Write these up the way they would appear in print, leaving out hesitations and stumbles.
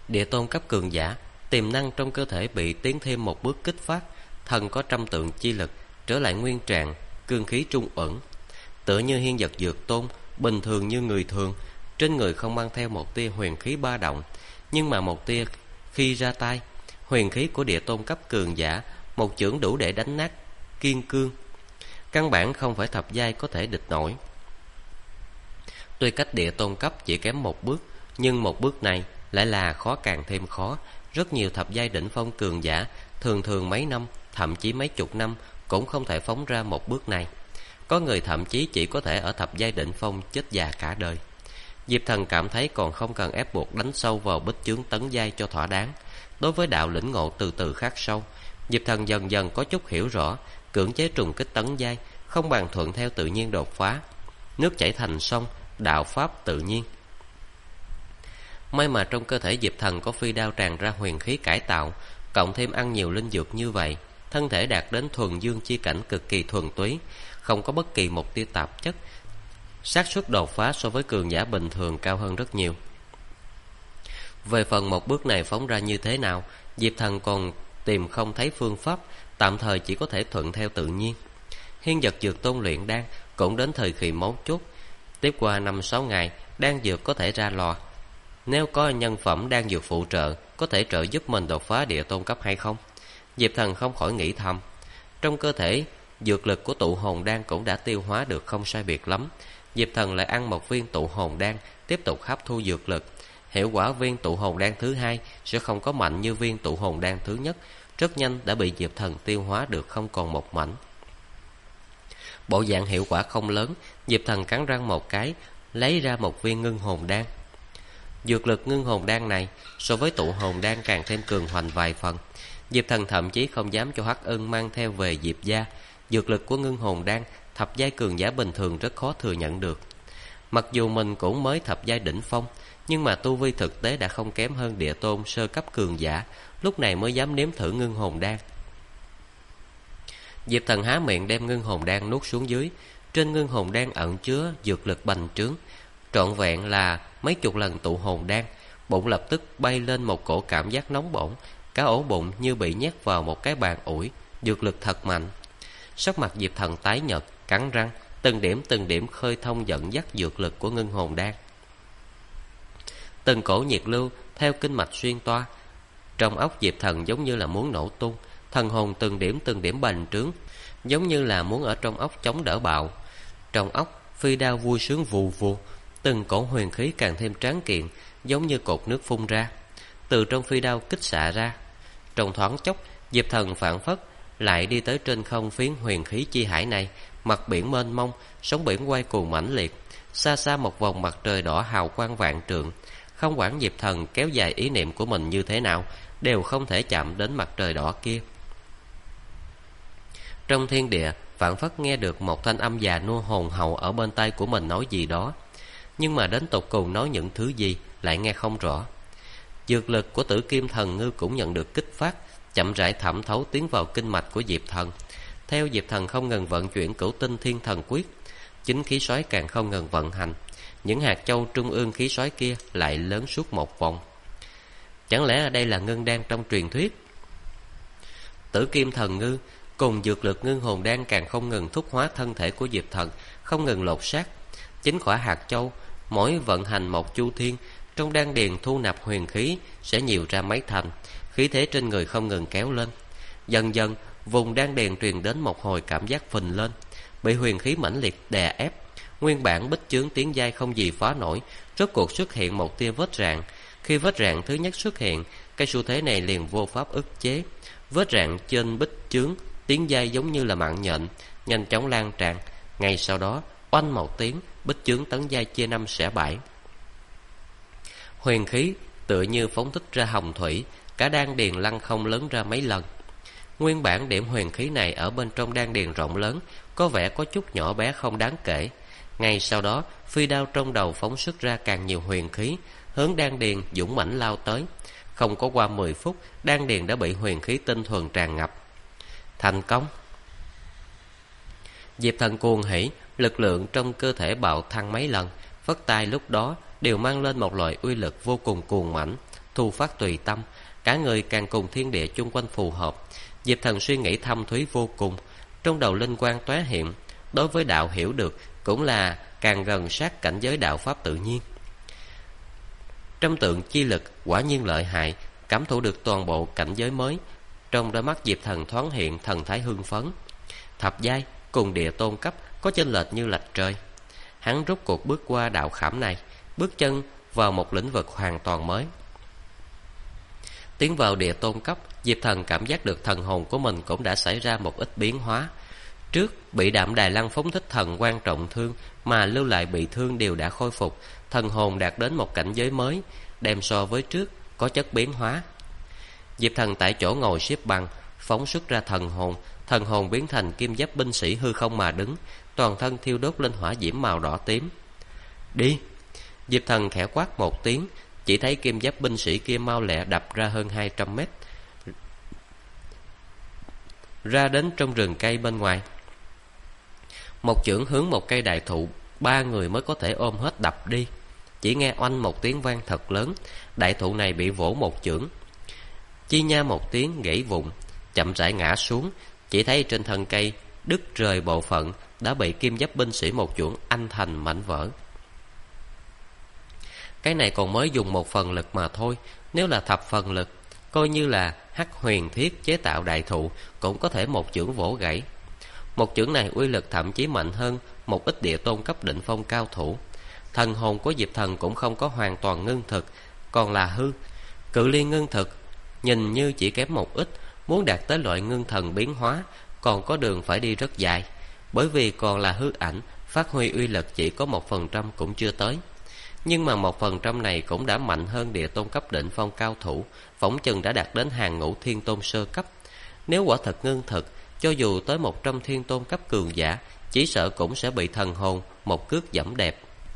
Địa tôn cấp cường giả, tiềm năng trong cơ thể bị tiến thêm một bước kích phát, thần có trăm tượng chi lực, trở lại nguyên trạng, cương khí trung ẩn. Tựa như hiên vật dược tôn, bình thường như người thường, trên người không mang theo một tia huyền khí ba động, nhưng mà một tia khi ra tay, huyền khí của địa tôn cấp cường giả, một chưởng đủ để đánh nát kiên cương, căn bản không phải thập giai có thể địch nổi. Tuy cách địa tôn cấp chỉ kém một bước, nhưng một bước này lại là khó càng thêm khó. Rất nhiều thập giai đỉnh phong cường giả thường thường mấy năm, thậm chí mấy chục năm cũng không thể phóng ra một bước này. Có người thậm chí chỉ có thể ở thập giai đỉnh phong chết già cả đời. Diệp Thần cảm thấy còn không cần ép buộc đánh sâu vào bích chướng tấn giai cho thỏa đáng. Đối với đạo lĩnh ngộ từ từ khắc sâu, Diệp Thần dần dần có chút hiểu rõ, cưỡng chế trùng kích tấn giai không bằng thuận theo tự nhiên đột phá. Nước chảy thành sông, đạo pháp tự nhiên. May mà trong cơ thể Diệp Thần có phi đao tràn ra huyền khí cải tạo, cộng thêm ăn nhiều linh dược như vậy, thân thể đạt đến thuần dương chi cảnh cực kỳ thuần túy, không có bất kỳ một tia tạp chất. Xác suất đột phá so với cường giả bình thường cao hơn rất nhiều. Về phần một bước này phóng ra như thế nào, Diệp Thần còn tìm không thấy phương pháp, tạm thời chỉ có thể thuận theo tự nhiên. Hiên vật dược tôn luyện đan cũng đến thời kỳ mấu chốt. Tiếp qua 5-6 ngày, đan dược có thể ra lò. Nếu có nhân phẩm đan dược phụ trợ, có thể trợ giúp mình đột phá địa tôn cấp hay không? Diệp Thần không khỏi nghĩ thầm. Trong cơ thể, dược lực của tụ hồn đan cũng đã tiêu hóa được không sai biệt lắm. Diệp Thần lại ăn một viên tụ hồn đan, tiếp tục hấp thu dược lực. Hiệu quả viên tụ hồn đan thứ hai sẽ không có mạnh như viên tụ hồn đan thứ nhất, rất nhanh đã bị Diệp Thần tiêu hóa được không còn một mảnh. Bộ dạng hiệu quả không lớn, Diệp Thần cắn răng một cái, lấy ra một viên ngưng hồn đan. Dược lực ngưng hồn đan này so với tụ hồn đan càng thêm cường hoành vài phần. Diệp Thần thậm chí không dám cho Hắc Ân mang theo về Diệp gia. Dược lực của ngưng hồn đan, thập giai cường giả bình thường rất khó thừa nhận được. Mặc dù mình cũng mới thập giai đỉnh phong, nhưng mà tu vi thực tế đã không kém hơn địa tôn sơ cấp cường giả, lúc này mới dám nếm thử ngưng hồn đan. Diệp Thần há miệng đem ngưng hồn đan nuốt xuống dưới. Trên ngưng hồn đan ẩn chứa dược lực bành trướng, trọn vẹn là mấy chục lần tụ hồn đan. Bụng lập tức bay lên một cổ cảm giác nóng bỏng, cả ổ bụng như bị nhét vào một cái bàn ủi. Dược lực thật mạnh. Sắc mặt Diệp Thần tái nhợt, cắn răng, từng điểm khơi thông dẫn dắt dược lực của ngưng hồn đan. Từng cổ nhiệt lưu theo kinh mạch xuyên toa. Trong óc Diệp Thần giống như là muốn nổ tung, thần hồn từng điểm bành trướng, giống như là muốn ở trong óc chống đỡ bạo. Trong óc phi đao vui sướng vù vù, từng cổ huyền khí càng thêm tráng kiện, giống như cột nước phun ra, từ trong phi đao kích xạ ra. Trong thoáng chốc, Diệp Thần phảng phất lại đi tới trên không phiến huyền khí chi hải này. Mặt biển mênh mông, sóng biển quay cuồng mãnh liệt, xa xa một vòng mặt trời đỏ hào quang vạn trượng. Không quản Diệp Thần kéo dài ý niệm của mình như thế nào, đều không thể chạm đến mặt trời đỏ kia. Trong thiên địa, phảng phất nghe được một thanh âm già nua hồn hậu ở bên tai của mình nói gì đó, nhưng mà đến tột cùng nói những thứ gì lại nghe không rõ. Dược lực của Tử Kim Thần Ngư cũng nhận được kích phát, chậm rãi thẩm thấu tiến vào kinh mạch của Diệp Thần. Theo Diệp Thần không ngừng vận chuyển Cửu Tinh Thiên Thần Quyết, chính khí xoáy càng không ngừng vận hành. Những hạt châu trung ương khí xoáy kia lại lớn suốt một vòng. Chẳng lẽ đây là ngân đan trong truyền thuyết? Tử Kim Thần Ngư cùng dược lực ngưng hồn đan càng không ngừng thúc hóa thân thể của Diệp Thần, không ngừng lột xác. Chính quả hạt châu mỗi vận hành một chu thiên, trong đan điền thu nạp huyền khí sẽ nhiều ra mấy thành, khí thế trên người không ngừng kéo lên. Dần dần, vùng đan điền truyền đến một hồi cảm giác phình lên, bị huyền khí mãnh liệt đè ép. Nguyên bản bích chướng tiến giai không gì phá nổi, rốt cuộc xuất hiện một tia vết rạn. Khi vết rạn thứ nhất xuất hiện, cái xu thế này liền vô pháp ức chế. Vết rạn trên bích chướng tiến giai giống như là mạng nhện, nhanh chóng lan tràn. Ngay sau đó, oanh một tiếng, bích chướng tấn giai chia 5 xẻ 7. Huyền khí tựa như phóng thích ra hồng thủy, cả đan điền lăn không lớn ra mấy lần. Nguyên bản điểm huyền khí này ở bên trong đan điền rộng lớn, có vẻ có chút nhỏ bé không đáng kể. Ngay sau đó, phi đao trong đầu phóng xuất ra càng nhiều huyền khí, hướng đan điền dũng mãnh lao tới. Không có qua 10 phút, đan điền đã bị huyền khí tinh thuần tràn ngập. Thành công! Diệp Thần cuồng hỉ, lực lượng trong cơ thể bạo thăng mấy lần, phất tay lúc đó đều mang lên một loại uy lực vô cùng cuồng mãnh, thu phát tùy tâm, cả người càng cùng thiên địa chung quanh phù hợp. Diệp Thần suy nghĩ thâm thúy vô cùng, trong đầu linh quang tóe hiện. Đối với đạo hiểu được cũng là càng gần sát cảnh giới đạo pháp tự nhiên. Trăm tượng chi lực quả nhiên lợi hại, cảm thụ được toàn bộ cảnh giới mới. Trong đôi mắt Diệp Thần thoáng hiện thần thái hưng phấn. Thập giai cùng địa tôn cấp có chênh lệch như lệch trời. Hắn rút cuộc bước qua đạo khảm này, bước chân vào một lĩnh vực hoàn toàn mới. Tiến vào địa tôn cấp, Diệp Thần cảm giác được thần hồn của mình cũng đã xảy ra một ít biến hóa. Trước bị Đạm Đài Lăng phóng thích thần quan trọng thương mà lưu lại bị thương đều đã khôi phục, thần hồn đạt đến một cảnh giới mới, đem so với trước có chất biến hóa. Diệp Thần tại chỗ ngồi xếp bằng, phóng xuất ra thần hồn biến thành kim giáp binh sĩ hư không mà đứng, toàn thân thiêu đốt lên hỏa diễm màu đỏ tím. Đi! Diệp Thần khẽ quát một tiếng, chỉ thấy kim giáp binh sĩ kia mau lẹ đập ra hơn 200 mét, ra đến trong rừng cây bên ngoài. Một chưởng hướng một cây đại thụ, 3 người mới có thể ôm hết đập đi. Chỉ nghe oanh một tiếng vang thật lớn, đại thụ này bị vỗ một chưởng, chi nha một tiếng gãy vụn, chậm rãi ngã xuống. Chỉ thấy trên thân cây đứt rời bộ phận đã bị kim giáp binh sĩ một chưởng anh thành mảnh vỡ. Cái này còn mới dùng 1 phần lực mà thôi, nếu là thập phần lực, coi như là hắc huyền thiết chế tạo đại thụ cũng có thể một chưởng vỗ gãy. Một chưởng này uy lực thậm chí mạnh hơn một ít địa tôn cấp đỉnh phong cao thủ. Thần hồn của Diệp Thần cũng không có hoàn toàn ngưng thực, còn là hư. Cự ly ngưng thực nhìn như chỉ kém một ít, muốn đạt tới loại ngưng thần biến hóa còn có đường phải đi rất dài. Bởi vì còn là hư ảnh, phát huy uy lực chỉ có 1% cũng chưa tới. Nhưng mà 1% này cũng đã mạnh hơn địa tôn cấp đỉnh phong cao thủ, phỏng chừng đã đạt đến hàng ngũ thiên tôn sơ cấp. Nếu quả thật ngưng thực, cho dù tới 100 thiên tôn cấp cường giả, chỉ sợ cũng sẽ bị thần hồn một cước giẫm đẹp.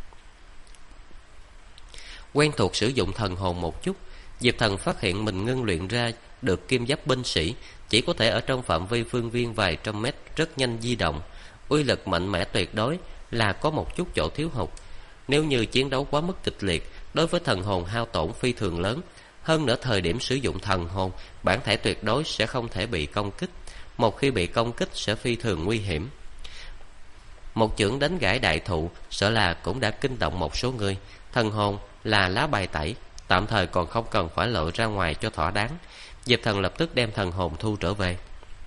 Quen thuộc sử dụng thần hồn một chút, Diệp Thần phát hiện mình ngưng luyện ra được kim giáp binh sĩ chỉ có thể ở trong phạm vi phương viên vài trăm mét rất nhanh di động. Uy lực mạnh mẽ tuyệt đối, là có một chút chỗ thiếu hụt. Nếu như chiến đấu quá mức kịch liệt, đối với thần hồn hao tổn phi thường lớn. Hơn nữa thời điểm sử dụng thần hồn, bản thể tuyệt đối sẽ không thể bị công kích. Một khi bị công kích sẽ phi thường nguy hiểm. Một chưởng đánh gãy đại thụ sợ là cũng đã kinh động một số người. Thần hồn là lá bài tẩy, tạm thời còn không cần phải lộ ra ngoài cho thỏa đáng. Diệp Thần lập tức đem thần hồn thu trở về.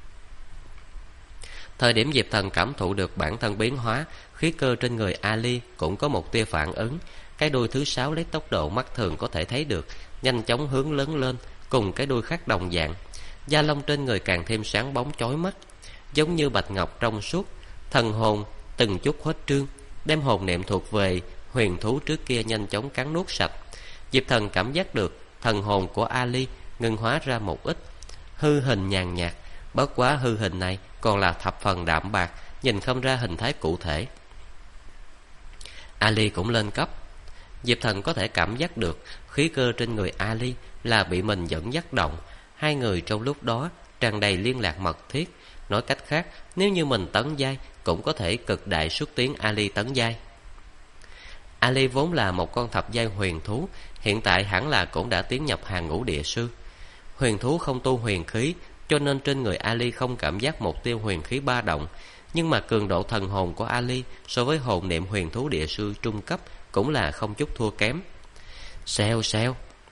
Thời điểm Diệp Thần cảm thụ được bản thân biến hóa, khí cơ trên người Ali cũng có một tia phản ứng. Cái đuôi thứ 6 lấy tốc độ mắt thường có thể thấy được, nhanh chóng hướng lớn lên, cùng cái đuôi khác đồng dạng. Da lông trên người càng thêm sáng bóng chói mắt, giống như bạch ngọc trong suốt. Thần hồn từng chút khuếch trương, đem hồn niệm thuộc về huyền thú trước kia nhanh chóng cắn nuốt sạch. Diệp Thần cảm giác được thần hồn của Ali ngưng hóa ra một ít hư hình nhàn nhạt, bất quá hư hình này còn là thập phần đạm bạc, nhìn không ra hình thái cụ thể. Ali cũng lên cấp. Diệp Thần có thể cảm giác được khí cơ trên người Ali là bị mình dẫn dắt động. Hai người trong lúc đó tràn đầy liên lạc mật thiết. Nói cách khác, nếu như mình tấn giai cũng có thể cực đại xuất tiến Ali tấn giai. Ali vốn là một con thập giai huyền thú, hiện tại hẳn là cũng đã tiến nhập hàng ngũ địa sư. Huyền thú không tu huyền khí, cho nên trên người Ali không cảm giác một tia huyền khí ba động. Nhưng mà cường độ thần hồn của Ali so với hồn niệm huyền thú địa sư trung cấp cũng là không chút thua kém. Xèo xèo.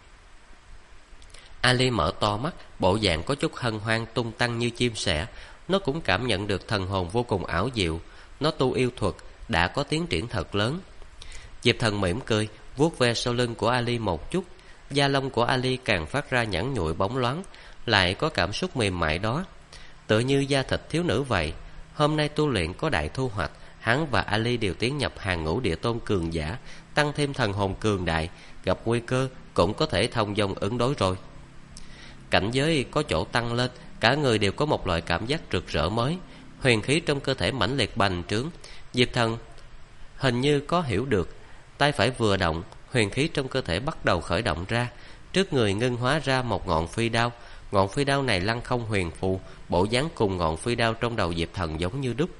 Ali mở to mắt, bộ dạng có chút hân hoan tung tăng như chim sẻ. Nó cũng cảm nhận được thần hồn vô cùng ảo diệu. Nó tu yêu thuật đã có tiến triển thật lớn. Diệp Thần mỉm cười, vuốt ve sau lưng của Ali một chút. Da lông của Ali càng phát ra nhẵn nhụi bóng loáng, lại có cảm xúc mềm mại đó, tựa như da thịt thiếu nữ vậy. Hôm nay tu luyện có đại thu hoạch, hắn và Ali đều tiến nhập hàng ngũ địa tôn cường giả, tăng thêm thần hồn cường đại, gặp nguy cơ cũng có thể thông dong ứng đối rồi. Cảnh giới có chỗ tăng lên, cả người đều có một loại cảm giác rực rỡ mới, huyền khí trong cơ thể mãnh liệt bành trướng. Diệp Thần hình như có hiểu được, tay phải vừa động, huyền khí trong cơ thể bắt đầu khởi động ra, trước người ngưng hóa ra một ngọn phi đao. Ngọn phi đao này lăng không huyền phù, bộ dáng cùng ngọn phi đao trong đầu Diệp Thần giống như đúc.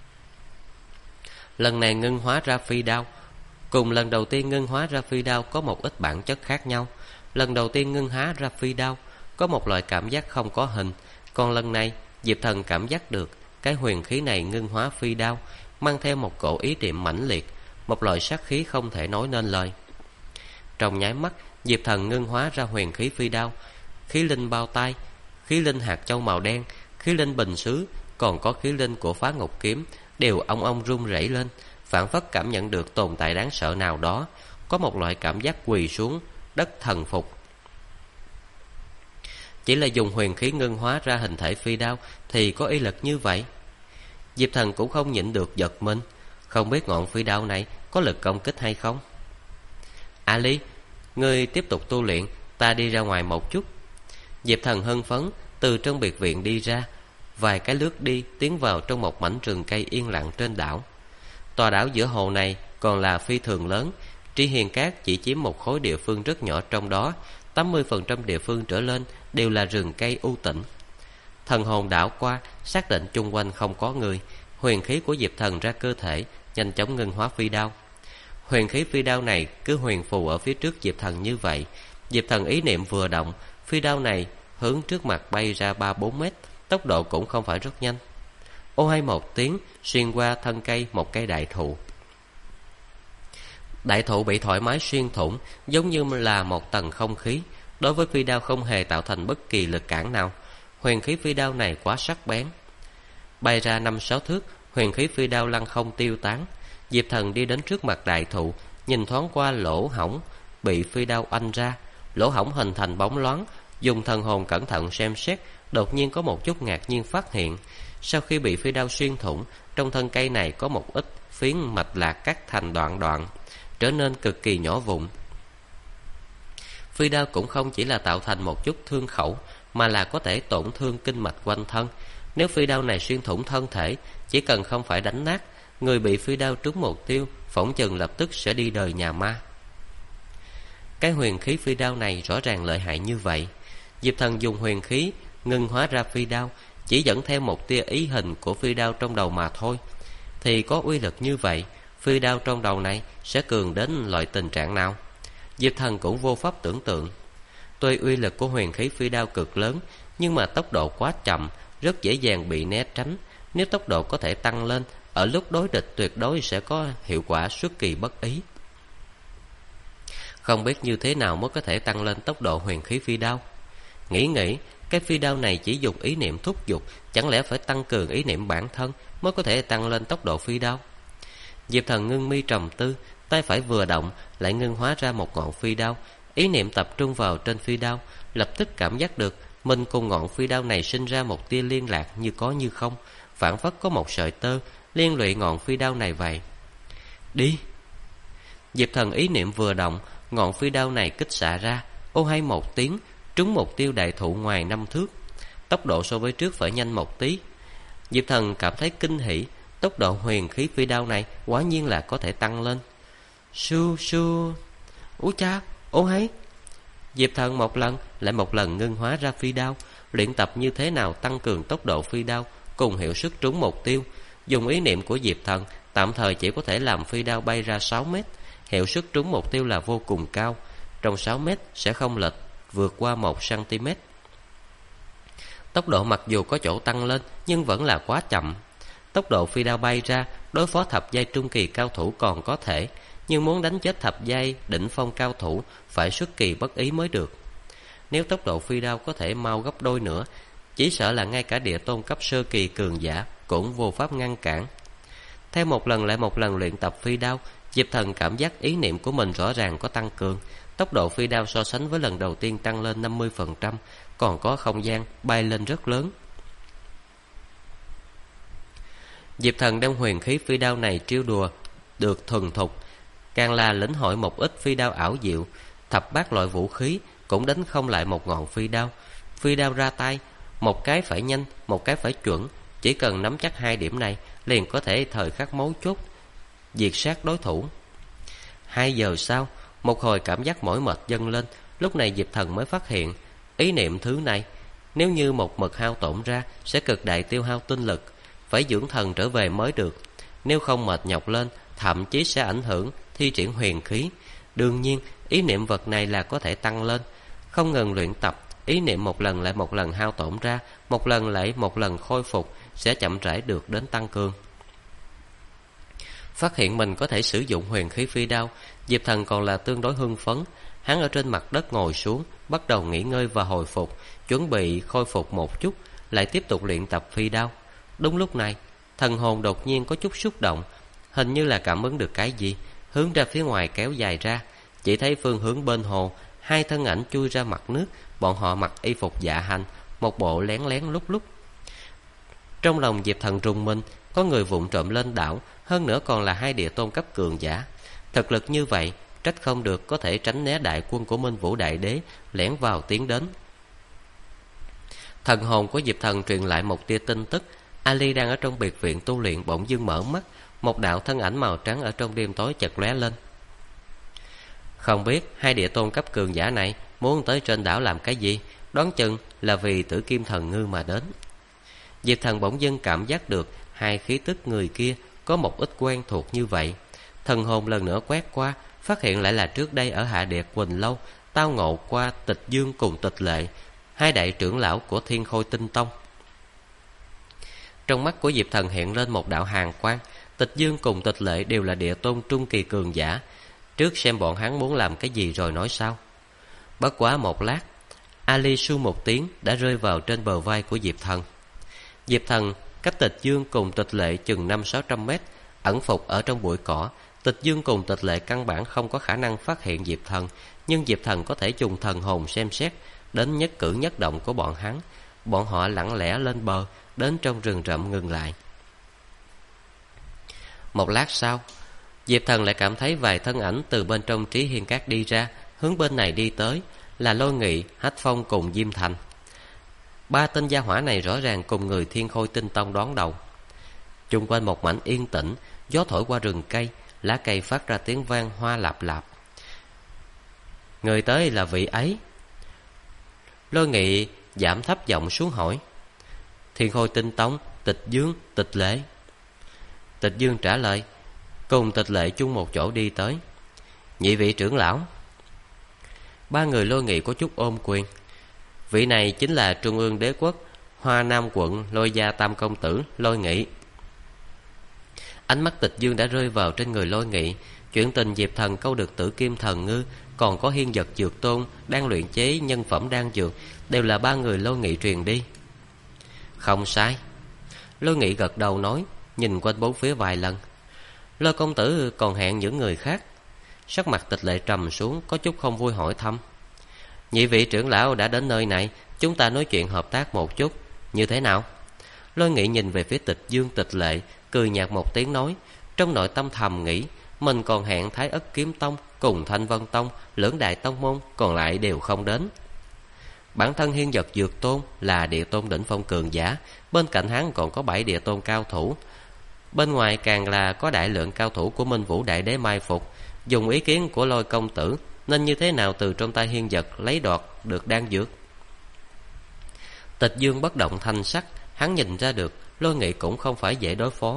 Lần này ngưng hóa ra phi đao cùng lần đầu tiên ngưng hóa ra phi đao có một ít bản chất khác nhau. lần đầu tiên ngưng há ra phi đao, có một loại cảm giác không có hình. Còn lần này Diệp Thần cảm giác được cái huyền khí này ngưng hóa phi đao mang theo một cổ ý niệm mãnh liệt, một loại sát khí không thể nói nên lời. Trong nháy mắt, Diệp Thần ngưng hóa ra huyền khí phi đao, khí linh bao tay, khí linh hạt châu màu đen, khí linh bình sứ, còn có khí linh của Phá Ngục kiếm đều ong ong rung rẩy lên, phảng phất cảm nhận được tồn tại đáng sợ nào đó, có một loại cảm giác quỳ xuống đất thần phục. Chỉ là dùng huyền khí ngưng hóa ra hình thể phi đao thì có uy lực như vậy? Diệp Thần cũng không nhịn được giật mình, không biết ngọn phi đao này có lực công kích hay không. Ali, ngươi tiếp tục tu luyện, ta đi ra ngoài một chút. Diệp Thần hưng phấn từ trong biệt viện đi ra, vài cái lướt đi tiến vào trong một mảnh rừng cây yên lặng trên đảo. Tòa đảo giữa hồ này còn là phi thường lớn, Tri Hiền Cát chỉ chiếm một khối địa phương rất nhỏ, trong đó 80% địa phương trở lên đều là rừng cây u tĩnh. Thần hồn đảo qua, xác định chung quanh không có người, huyền khí của Diệp Thần ra cơ thể, nhanh chóng ngưng hóa phi đao. Huyền khí phi đao này cứ huyền phù ở phía trước Diệp Thần như vậy. Diệp Thần ý niệm vừa động, phi đao này hướng trước mặt bay ra 3-4 mét, tốc độ cũng không phải rất nhanh. Ô hay một tiếng, xuyên qua thân cây một cây đại thụ. Đại thụ bị thoải mái xuyên thủng, giống như là một tầng không khí, đối với phi đao không hề tạo thành bất kỳ lực cản nào. Huyền khí phi đao này quá sắc bén. Bay ra 5-6 thước, huyền khí phi đao lăng không tiêu tán. Diệp Thần đi đến trước mặt đại thụ, nhìn thoáng qua lỗ hổng bị phi đao oanh ra. Lỗ hổng hình thành bóng loáng, dùng thần hồn cẩn thận xem xét, đột nhiên có một chút ngạc nhiên phát hiện. Sau khi bị phi đao xuyên thủng, trong thân cây này có một ít phiến mạch lạc cắt thành đoạn đoạn, trở nên cực kỳ nhỏ vụn. Phi đao cũng không chỉ là tạo thành một chút thương khẩu, mà là có thể tổn thương kinh mạch quanh thân. Nếu phi đao này xuyên thủng thân thể, chỉ cần không phải đánh nát, người bị phi đao trúng mục tiêu phỏng chừng lập tức sẽ đi đời nhà ma. Cái huyền khí phi đao này rõ ràng lợi hại như vậy. Diệp Thần dùng huyền khí ngưng hóa ra phi đao, chỉ dẫn theo một tia ý hình của phi đao trong đầu mà thôi, thì có uy lực như vậy, phi đao trong đầu này sẽ cường đến loại tình trạng nào? Diệp Thần cũng vô pháp tưởng tượng. Tuy uy lực của huyền khí phi đao cực lớn, nhưng mà tốc độ quá chậm, rất dễ dàng bị né tránh. Nếu tốc độ có thể tăng lên, ở lúc đối địch tuyệt đối sẽ có hiệu quả xuất kỳ bất ý. Không biết như thế nào mới có thể tăng lên tốc độ huyền khí phi đao. Nghĩ, cái phi đao này chỉ dùng ý niệm thúc giục, chẳng lẽ phải tăng cường ý niệm bản thân mới có thể tăng lên tốc độ phi đao? Diệp Thần ngưng mi trầm tư, tay phải vừa động lại ngưng hóa ra một ngọn phi đao, ý niệm tập trung vào trên phi đao, lập tức cảm giác được mình cùng ngọn phi đao này sinh ra một tia liên lạc như có như không, phảng phất có một sợi tơ liên lụy ngọn phi đao này vậy. Đi! Diệp Thần ý niệm vừa động, ngọn phi đao này kích xạ ra, ô hay một tiếng, trúng mục tiêu đại thụ ngoài 5 thước. Tốc độ so với trước phải nhanh một tí. Diệp Thần cảm thấy kinh hỉ, tốc độ huyền khí phi đao này quả nhiên là có thể tăng lên. Su su, úi cha, ô hay! Diệp Thần một lần lại một lần ngưng hóa ra phi đao, luyện tập như thế nào tăng cường tốc độ phi đao cùng hiệu suất trúng mục tiêu. Dùng ý niệm của Diệp Thần, tạm thời chỉ có thể làm phi đao bay ra 6 mét, hiệu suất trúng mục tiêu là vô cùng cao, trong 6 mét sẽ không lệch vượt qua 1 cm. Tốc độ mặc dù có chỗ tăng lên nhưng vẫn là quá chậm. Tốc độ phi đao bay ra, đối phó thập giai trung kỳ cao thủ còn có thể, nhưng muốn đánh chết thập giai đỉnh phong cao thủ phải xuất kỳ bất ý mới được. Nếu tốc độ phi đao có thể mau gấp đôi nữa, chỉ sợ là ngay cả địa tôn cấp sơ kỳ cường giả cũng vô pháp ngăn cản. Theo một lần lại một lần luyện tập phi đao, Diệp Thần cảm giác ý niệm của mình rõ ràng có tăng cường. Tốc độ phi đao so sánh với lần đầu tiên tăng lên 50%, còn có không gian bay lên rất lớn. Diệp Thần đem huyền khí phi đao này trêu đùa được thuần thục, càng là lĩnh hội một ít phi đao ảo diệu. Thập bát loại vũ khí cũng đánh không lại một ngọn phi đao. Phi đao ra tay, một cái phải nhanh, một cái phải chuẩn, chỉ cần nắm chắc hai điểm này liền có thể thời khắc mấu chốt diệt sát đối thủ. 2 giờ sau, một hồi cảm giác mỏi mệt dâng lên. Lúc này Diệp Thần mới phát hiện, ý niệm thứ này nếu như một mực hao tổn ra sẽ cực đại tiêu hao tinh lực, phải dưỡng thần trở về mới được. Nếu không mệt nhọc lên, thậm chí sẽ ảnh hưởng thi triển huyền khí. Đương nhiên, ý niệm vật này là có thể tăng lên. không ngừng luyện tập. Ý niệm một lần lại một lần hao tổn ra, một lần lại một lần khôi phục, sẽ chậm rãi được đến tăng cường. Phát hiện mình có thể sử dụng huyền khí phi đao, Diệp Thần còn là tương đối hưng phấn. Hắn ở trên mặt đất ngồi xuống, bắt đầu nghỉ ngơi và hồi phục, chuẩn bị khôi phục một chút, lại tiếp tục luyện tập phi đao. Đúng lúc này, thần hồn đột nhiên có chút xúc động, hình như là cảm ứng được cái gì, hướng ra phía ngoài kéo dài ra. Chỉ thấy phương hướng bên hồ, hai thân ảnh chui ra mặt nước. Bọn họ mặc y phục dạ hành, một bộ lén lén lúc lúc. Trong lòng Diệp Thần rùng mình, có người vụng trộm lên đảo, hơn nữa còn là hai địa tôn cấp cường giả. Thực lực như vậy, trách không được có thể tránh né đại quân của Minh Vũ Đại Đế lẻn vào tiến đến. Thần hồn của Diệp Thần truyền lại một tia tin tức. Ali đang ở trong biệt viện tu luyện bỗng dưng mở mắt, một đạo thân ảnh màu trắng ở trong đêm tối chợt lóe lên. Không biết hai địa tôn cấp cường giả này muốn tới trên đảo làm cái gì, đoán chừng là vì Tử Kim Thần Ngư mà đến. Diệp Thần bỗng dưng cảm giác được hai khí tức người kia có một ít quen thuộc như vậy. Thần hồn lần nữa quét qua, phát hiện lại là trước đây ở Hạ Địa Quỳnh Lâu tao ngộ qua Tịch Dương cùng Tịch Lệ, hai đại trưởng lão của Thiên Khôi Tinh Tông. Trong mắt của Diệp Thần hiện lên một đạo hàn quang. Tịch Dương cùng Tịch Lệ đều là địa tôn trung kỳ cường giả, trước xem bọn hắn muốn làm cái gì rồi nói sau. Bất quá một lát, Ali su một tiếng đã rơi vào trên bờ vai của Diệp Thần. Diệp Thần cách Tịch Dương cùng Tịch Lệ chừng 500-600 mét, ẩn phục ở trong bụi cỏ. Tịch Dương cùng Tịch Lệ căn bản không có khả năng phát hiện Diệp Thần, nhưng Diệp Thần có thể dùng thần hồn xem xét đến nhất cử nhất động của bọn hắn. Bọn họ lặng lẽ lên bờ, đến trong rừng rậm ngừng lại. Một lát sau, Diệp Thần lại cảm thấy vài thân ảnh từ bên trong Trí Hiên Các đi ra, hướng bên này đi tới, là Lôi Nghị, Hách Phong cùng Diêm Thành. Ba tên gia hỏa này rõ ràng cùng người Thiên Khôi Tinh Tông đón đầu. Chung quanh một mảnh yên tĩnh, gió thổi qua rừng cây, lá cây phát ra tiếng vang hoa lạp lạp. Người tới là vị ấy. Lôi Nghị giảm thấp giọng xuống hỏi. Thiên Khôi Tinh Tông, Tịch Dương, Tịch Lệ. Tịch Dương trả lời, cùng Tịch Lệ chung một chỗ đi tới. Nhị vị trưởng lão. Ba người Lôi Nghị có chút ôm quyền. Vị này chính là Trung ương Đế Quốc Hoa Nam quận Lôi Gia Tam Công Tử Lôi Nghị. Ánh mắt Tịch Dương đã rơi vào trên người Lôi Nghị. Chuyện tình Diệp Thần câu được Tử Kim Thần Ngư, còn có Hiên Vật Dược Tôn đang luyện chế nhân phẩm đan dược, đều là ba người Lôi Nghị truyền đi. Không sai. Lôi Nghị gật đầu nói, nhìn quanh bốn phía vài lần. Lôi công tử còn hẹn những người khác. Sắc mặt Tịch Lệ trầm xuống, có chút không vui hỏi thăm. Nhị vị trưởng lão đã đến nơi này, chúng ta nói chuyện hợp tác một chút, như thế nào? Lôi Nghị nhìn về phía Tịch Dương, Tịch Lệ, cười nhạt một tiếng nói, trong nội tâm thầm nghĩ, mình còn hẹn Thái Ất Kiếm Tông cùng Thanh Vân Tông, lưỡng đại tông môn còn lại đều không đến. Bản thân Hiên Vật Dược Tôn là địa tôn đỉnh phong cường giả, bên cạnh hắn còn có 7 địa tôn cao thủ. Bên ngoài càng là có đại lượng cao thủ của Minh Vũ Đại Đế mai phục. Dùng ý kiến của Lôi công tử, nên như thế nào từ trong tay Hiên Vật lấy đoạt được đan dược? Tịch Dương bất động thanh sắc, hắn nhìn ra được Lôi Nghị cũng không phải dễ đối phó.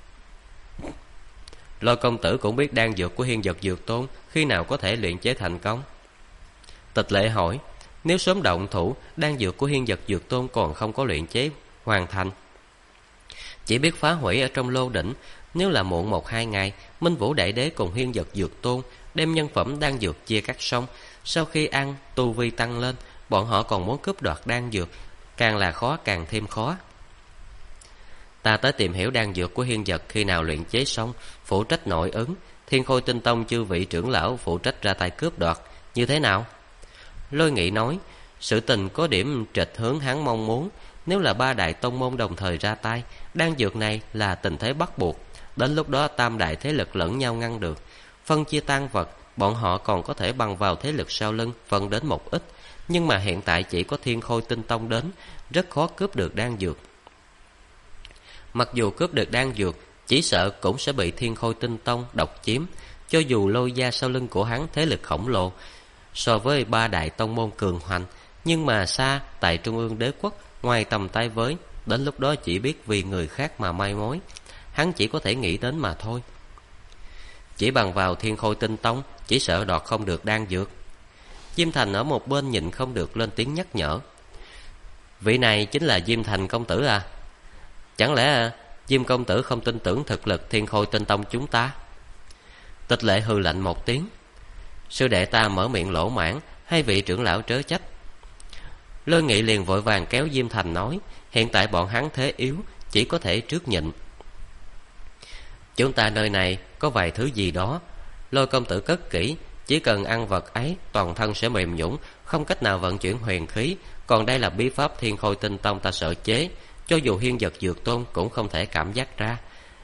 Lôi công tử cũng biết đan dược của Hiên Vật Dược Tôn khi nào có thể luyện chế thành công. Tịch Lệ hỏi, nếu sớm động thủ, đan dược của Hiên Vật Dược Tôn còn không có luyện chế hoàn thành, chỉ biết phá hủy ở trong lô đỉnh. Nếu là muộn 1-2 ngày, Minh Vũ Đại Đế cùng Hiên Vật Dược Tôn đem nhân phẩm đan dược chia cắt xong, sau khi ăn, tu vi tăng lên, bọn họ còn muốn cướp đoạt đan dược, càng là khó càng thêm khó. Ta tới tìm hiểu đan dược của Hiên Vật khi nào luyện chế xong, phụ trách nội ứng. Thiên Khôi Tinh Tông chư vị trưởng lão phụ trách ra tay cướp đoạt, như thế nào? Lôi Nghị nói, sự tình có điểm trịch hướng hắn mong muốn. Nếu là 3 đại tông môn đồng thời ra tay, đan dược này là tình thế bắt buộc. Đến lúc đó tam đại thế lực lẫn nhau ngăn được, phân chia tan vật, bọn họ còn có thể bằng vào thế lực sau lưng phân đến một ít. Nhưng mà hiện tại chỉ có Thiên Khôi Tinh Tông đến, rất khó cướp được đan dược. Mặc dù cướp được đan dược, chỉ sợ cũng sẽ bị Thiên Khôi Tinh Tông độc chiếm. Cho dù Lôi gia sau lưng của hắn thế lực khổng lồ so với 3 đại tông môn cường hoành, nhưng mà xa tại Trung ương Đế Quốc, ngoài tầm tay với, đến lúc đó chỉ biết vì người khác mà mai mối. Hắn chỉ có thể nghĩ đến mà thôi. Chỉ bằng vào Thiên Khôi Tinh Tông, chỉ sợ đoạt không được đan dược. Diêm Thành ở một bên nhịn không được lên tiếng nhắc nhở. Vị này chính là Diêm Thành công tử à? Chẳng lẽ Diêm công tử không tin tưởng thực lực Thiên Khôi Tinh Tông chúng ta? Tịch Lệ hừ lạnh một tiếng. Sư đệ ta mở miệng lỗ mãn, hai vị trưởng lão trớ trách. Lôi Nghị liền vội vàng kéo Diêm Thành nói, hiện tại bọn hắn thế yếu, chỉ có thể trước nhịn. Chúng ta nơi này có vài thứ gì đó, Lôi công tử cất kỹ, chỉ cần ăn vật ấy toàn thân sẽ mềm nhũn, không cách nào vận chuyển huyền khí. Còn đây là bí pháp Thiên Khôi Tinh Tông ta sợ chế, cho dù Hiên Vật Dược Tôn cũng không thể cảm giác ra.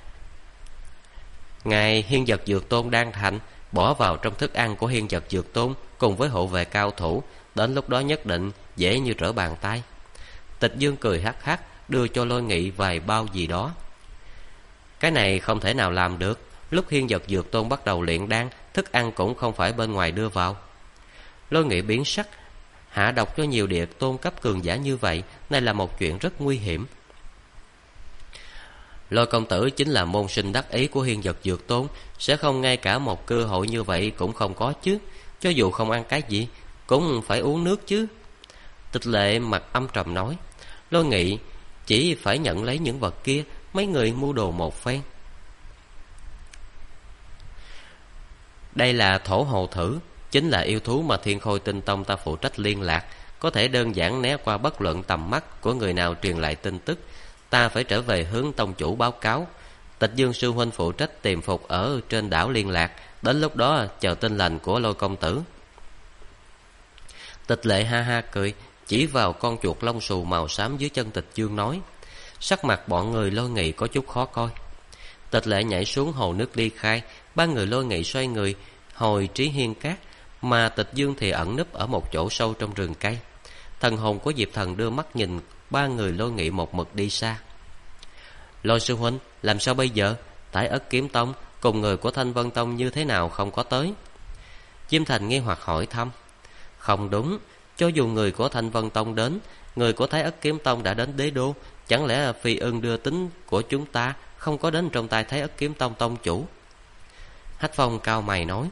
Ngày Hiên Vật Dược Tôn đang thành, bỏ vào trong thức ăn của Hiên Vật Dược Tôn cùng với hộ vệ cao thủ, đến lúc đó nhất định dễ như trở bàn tay. Tịch Dương cười hắc hắc, đưa cho Lôi Nghị vài bao gì đó. Cái này không thể nào làm được. Lúc Hiên Vật Dược Tôn bắt đầu luyện đan, thức ăn cũng không phải bên ngoài đưa vào. Lôi Nghị biến sắc. Hạ độc cho nhiều địa tôn cấp cường giả như vậy, này là một chuyện rất nguy hiểm. Lôi công tử chính là môn sinh đắc ý của Hiên Vật Dược Tôn, sẽ không ngay cả một cơ hội như vậy cũng không có chứ. Cho dù không ăn cái gì cũng phải uống nước chứ. Tịch Lệ mặt âm trầm nói. Lôi Nghị chỉ phải nhận lấy những vật kia, mấy người mua đồ một phen. Đây là thổ hồ thử, chính là yêu thú mà Thiên Khôi Tinh Tông ta phụ trách liên lạc, có thể đơn giản né qua bất luận tầm mắt của người nào truyền lại tin tức. Ta phải trở về hướng tông chủ báo cáo. Tịch Dương sư huynh phụ trách tìm phục ở trên đảo liên lạc, đến lúc đó chờ tin lành của Lôi công tử. Tịch Lệ ha ha cười, chỉ vào con chuột lông xù màu xám dưới chân Tịch Dương nói. Sắc mặt bọn người Lôi Nghị có chút khó coi. Tịch Lệ nhảy xuống hồ nước ly khai, ba người Lôi Nghị xoay người hồi Trí Hiên Cát, mà Tịch Dương thì ẩn núp ở một chỗ sâu trong rừng cây. Thần hồn của Diệp Thần đưa mắt nhìn ba người Lôi Nghị một mực đi xa. Lôi sư huynh, làm sao bây giờ? Tại Ất Kiếm Tông cùng người của Thanh Vân Tông như thế nào không có tới? Diêm Thành nghi hoặc hỏi thăm. Không đúng, cho dù người của Thanh Vân Tông đến, người của Thái Ất Kiếm Tông đã đến đế đô, chẳng lẽ Phi Ưng đưa tính của chúng ta không có đến trong tay Thái Ất Kiếm Tông tông chủ? Hách Phong cao mày nói.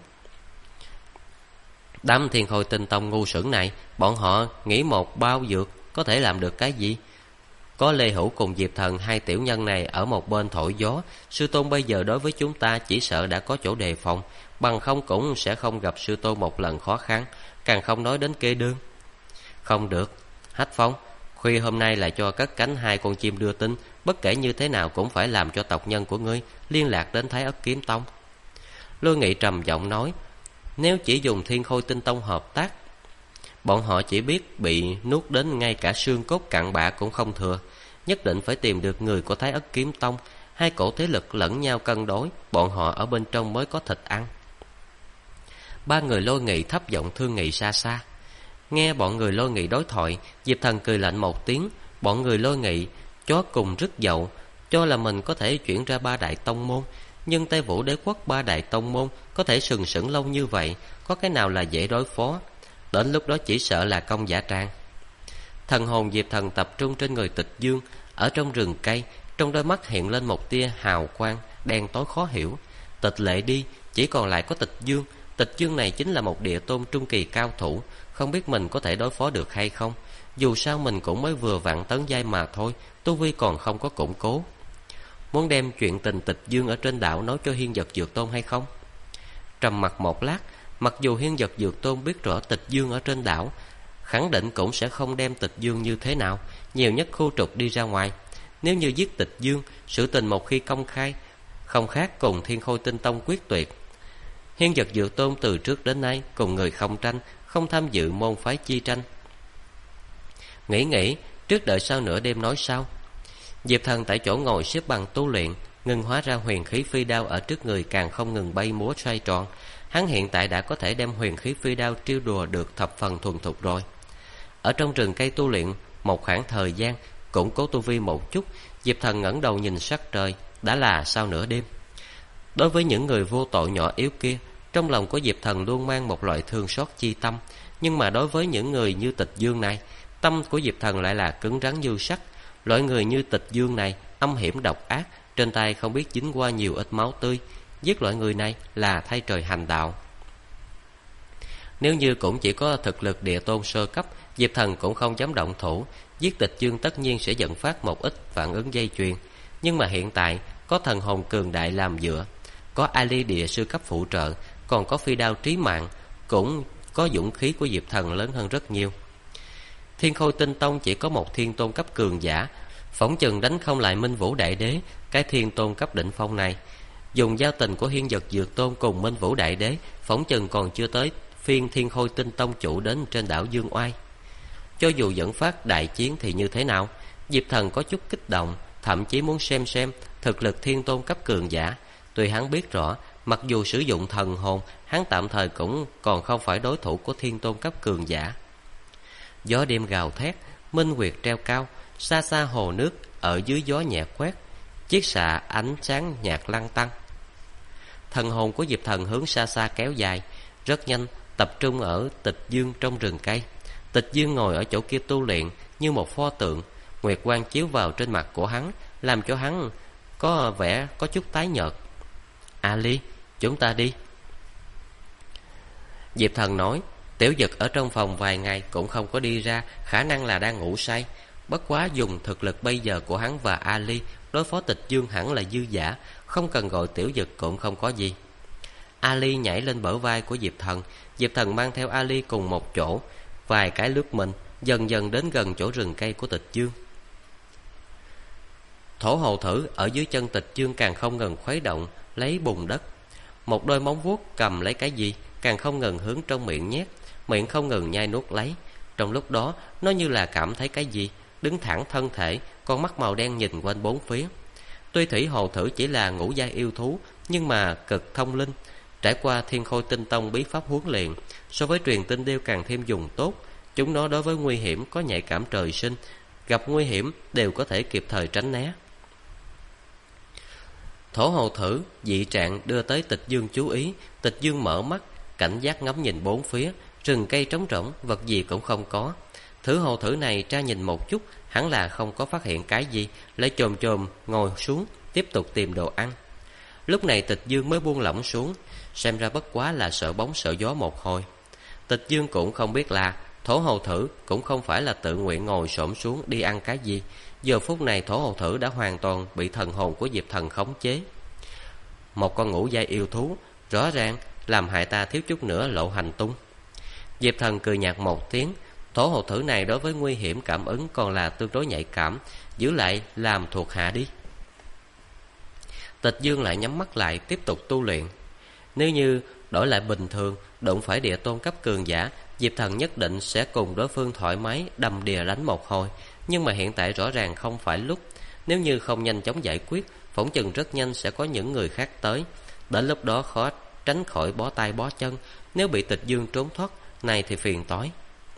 Đám Thiên Khôi Tinh Tông ngu xuẩn này, bọn họ nghĩ một bao dược có thể làm được cái gì? Có Lê Hữu cùng Diệp Thần hai tiểu nhân này ở một bên thổi gió, sư tôn bây giờ đối với chúng ta chỉ sợ đã có chỗ đề phòng, bằng không cũng sẽ không gặp sư tôn một lần khó khăn, càng không nói đến kê đơn. Không được, Hách Phong, khuya hôm nay lại cho cất cánh hai con chim đưa tin, bất kể như thế nào cũng phải làm cho tộc nhân của ngươi liên lạc đến Thái Ất Kiếm Tông. Lôi Nghị trầm giọng nói. Nếu chỉ dùng Thiên Khôi Tinh Tông hợp tác, bọn họ chỉ biết bị nuốt đến ngay cả xương cốt cặn bã cũng không thừa. Nhất định phải tìm được người của Thái Ất Kiếm Tông, hai cổ thế lực lẫn nhau cân đối, bọn họ ở bên trong mới có thịt ăn. Ba người Lôi Nghị thấp giọng thương nghị xa xa. Nghe bọn người Lôi Nghị đối thoại, Diệp Thần cười lạnh một tiếng. Bọn người Lôi Nghị chó cùng rứt dậu, cho là mình có thể chuyển ra ba đại tông môn. Nhưng Tây Vũ Đế quốc ba đại tông môn có thể sừng sững lâu như vậy, có cái nào là dễ đối phó? Đến lúc đó chỉ sợ là công giả trang. Thần hồn Diệp Thần tập trung trên người Tịch Dương. Ở trong rừng cây, trong đôi mắt hiện lên một tia hào quang đen tối khó hiểu. Tịch Lệ đi, chỉ còn lại có Tịch Dương. Tịch Dương này chính là một địa tôn trung kỳ cao thủ, không biết mình có thể đối phó được hay không. Dù sao mình cũng mới vừa vặn tấn giai mà thôi, tu vi còn không có củng cố. Muốn đem chuyện tình Tịch Dương ở trên đảo nói cho Hiên Vật Dược Tôn hay không? Trầm mặc một lát, mặc dù Hiên Vật Dược Tôn biết rõ Tịch Dương ở trên đảo, khẳng định cũng sẽ không đem Tịch Dương như thế nào, nhiều nhất khu trục đi ra ngoài. Nếu như giết Tịch Dương, sự tình một khi công khai, không khác cùng Thiên Khôi Tinh Tông quyết tuyệt. Hiên Vật Dược Tôn từ trước đến nay cùng người không tranh, không tham dự môn phái chi tranh. Nghĩ, trước đợi sau nửa đêm nói sau. Diệp Thần tại chỗ ngồi xếp bằng tu luyện, ngưng hóa ra huyền khí phi đao ở trước người càng không ngừng bay múa xoay tròn. Hắn hiện tại đã có thể đem huyền khí phi đao trêu đùa được thập phần thuần thục rồi. Ở trong rừng cây tu luyện một khoảng thời gian, củng cố tu vi một chút, Diệp Thần ngẩng đầu nhìn sắc trời, đã là sau nửa đêm. Đối với những người vô tội nhỏ yếu kia, trong lòng của Diệp Thần luôn mang một loại thương xót chi tâm. Nhưng mà đối với những người như Tịch Dương này, tâm của Diệp Thần lại là cứng rắn như sắt. Loại người như Tịch Dương này âm hiểm độc ác, trên tay không biết dính qua nhiều ít máu tươi. Giết loại người này là thay trời hành đạo. Nếu như cũng chỉ có thực lực địa tôn sơ cấp, Diệp Thần cũng không dám động thủ. Giết Tịch Dương tất nhiên sẽ dẫn phát một ít phản ứng dây chuyền, nhưng mà hiện tại có thần hồn cường đại làm dựa, có Ali địa sư cấp phụ trợ, còn có phi đao trí mạng, cũng có dũng khí của Diệp Thần lớn hơn rất nhiều. Thiên Khôi Tinh Tông chỉ có một thiên tôn cấp cường giả, phỏng chừng đánh không lại Minh Vũ Đại Đế. Cái thiên tôn cấp đỉnh phong này, dùng giao tình của Hiên Vật Dược Tôn cùng Minh Vũ Đại Đế, phỏng chừng còn chưa tới phiên Thiên Khôi Tinh Tông chủ đến trên đảo Dương Oai. Cho dù dẫn phát đại chiến thì như thế nào? Diệp Thần có chút kích động, thậm chí muốn xem thực lực thiên tôn cấp cường giả. Tuy hắn biết rõ, mặc dù sử dụng thần hồn, hắn tạm thời cũng còn không phải đối thủ của thiên tôn cấp cường giả. Gió đêm gào thét, minh nguyệt treo cao, xa xa hồ nước ở dưới gió nhẹ quét, chiếc xạ ánh sáng nhạt lăn tăn. Thần hồn của Diệp Thần hướng xa xa kéo dài, rất nhanh tập trung ở Tịch Dương trong rừng cây. Tịch Dương ngồi ở chỗ kia tu luyện như một pho tượng, nguyệt quang chiếu vào trên mặt của hắn, làm cho hắn có vẻ có chút tái nhợt. Ali, chúng ta đi. Diệp Thần nói. Tiểu Dực ở trong phòng vài ngày cũng không có đi ra, khả năng là đang ngủ say. Bất quá dùng thực lực bây giờ của hắn và Ali, đối phó Tịch Dương hẳn là dư giả, không cần gọi Tiểu Dực cũng không có gì. Ali nhảy lên bờ vai của Diệp Thần. Diệp Thần mang theo Ali cùng một chỗ, vài cái lướt mình, dần dần đến gần chỗ rừng cây của Tịch Dương. Thổ hồ thử ở dưới chân Tịch Dương càng không ngừng khuấy động, lấy bùn đất. Một đôi móng vuốt cầm lấy cái gì, càng không ngừng hướng trong miệng nhét, miệng không ngừng nhai nuốt lấy. Trong lúc đó, nó như là cảm thấy cái gì, đứng thẳng thân thể, con mắt màu đen nhìn quanh bốn phía. Tuy thủy hồ thử chỉ là ngũ giai yêu thú, nhưng mà cực thông linh, trải qua Thiên Khôi Tinh Tông bí pháp huấn luyện, so với truyền tinh điêu càng thêm dùng tốt. Chúng nó đối với nguy hiểm có nhạy cảm trời sinh, gặp nguy hiểm đều có thể kịp thời tránh né. Thổ hồ thử dị trạng đưa tới Tịch Dương chú ý. Tịch Dương mở mắt, cảnh giác ngắm nhìn bốn phía, rừng cây trống rỗng, vật gì cũng không có. Thử hồ thử này tra nhìn một chút, hẳn là không có phát hiện cái gì, lại chồm ngồi xuống, tiếp tục tìm đồ ăn. Lúc này Tịch Dương mới buông lỏng xuống, xem ra bất quá là sợ bóng sợ gió một hồi. Tịch Dương cũng không biết là thổ hồ thử cũng không phải là tự nguyện ngồi xổm xuống đi ăn cái gì. Giờ phút này thổ hồ thử đã hoàn toàn bị thần hồn của Diệp Thần khống chế. Một con ngũ giai yêu thú, rõ ràng làm hại ta thiếu chút nữa lộ hành tung. Diệp Thần cười nhạt một tiếng. Thổ hồ thử này đối với nguy hiểm cảm ứng còn là tương đối nhạy cảm, giữ lại làm thuộc hạ đi. Tịch Dương lại nhắm mắt lại tiếp tục tu luyện. Nếu như đổi lại bình thường, đụng phải địa tôn cấp cường giả, Diệp Thần nhất định sẽ cùng đối phương thoải mái đầm đìa đánh một hồi. Nhưng mà hiện tại rõ ràng không phải lúc. Nếu như không nhanh chóng giải quyết, phỏng chừng rất nhanh sẽ có những người khác tới. Đến lúc đó khó tránh khỏi bó tay bó chân. Nếu bị Tịch Dương trốn thoát này thì phiền toái.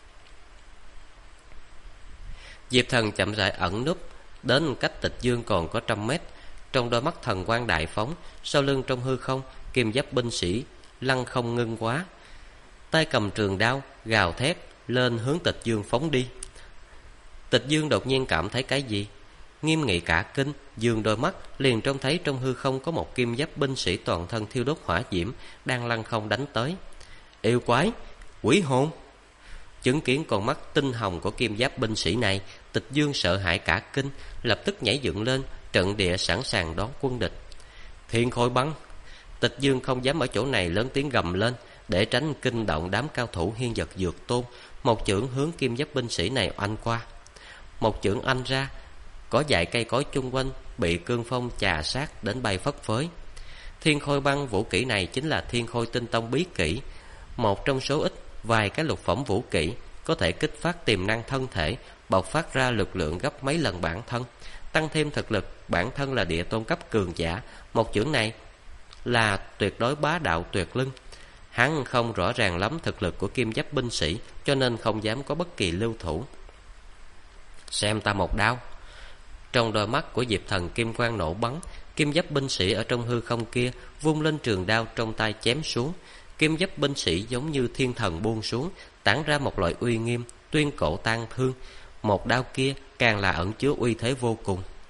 Diệp Thần chậm rãi ẩn núp đến cách Tịch Dương còn có 100 mét. Trong đôi mắt thần quang đại phóng, sau lưng trong hư không, kim giáp binh sĩ lăng không ngưng quá, tay cầm trường đao gào thét lên hướng Tịch Dương phóng đi. Tịch Dương đột nhiên cảm thấy cái gì, nghiêm nghị cả kinh, dương đôi mắt liền trông thấy trong hư không có một kim giáp binh sĩ toàn thân thiêu đốt hỏa diễm đang lăng không đánh tới. Yêu quái, quỷ hồn! Chứng kiến con mắt tinh hồng của kim giáp binh sĩ này, Tịch Dương sợ hãi cả kinh, lập tức nhảy dựng lên, trận địa sẵn sàng đón quân địch. Thiên Khôi băng! Tịch Dương không dám ở chỗ này lớn tiếng gầm lên, để tránh kinh động đám cao thủ Hiên Vật Dược Tôn. Một chưởng hướng kim giáp binh sĩ này oanh qua. Một chưởng oanh ra, có vài cây cối chung quanh bị cương phong chà sát đến bay phất phới. Thiên Khôi băng vũ kỹ này chính là Thiên Khôi Tinh Tông bí kỹ, một trong số ít vài cái lục phẩm vũ kỹ có thể kích phát tiềm năng thân thể, bộc phát ra lực lượng gấp mấy lần bản thân, tăng thêm thực lực bản thân là địa tôn cấp cường giả. Một chưởng này là tuyệt đối bá đạo tuyệt lưng. Hắn không rõ ràng lắm thực lực của kim giáp binh sĩ, cho nên không dám có bất kỳ lưu thủ. Xem ta một đao! Trong đôi mắt của Diệp Thần kim quang nổ bắn, kim giáp binh sĩ ở trong hư không kia vung lên trường đao trong tay chém xuống. Kim giáp binh sĩ giống như thiên thần buông xuống, tản ra một loại uy nghiêm, tuyên cổ tan thương. Một đao kia càng là ẩn chứa uy thế vô cùng.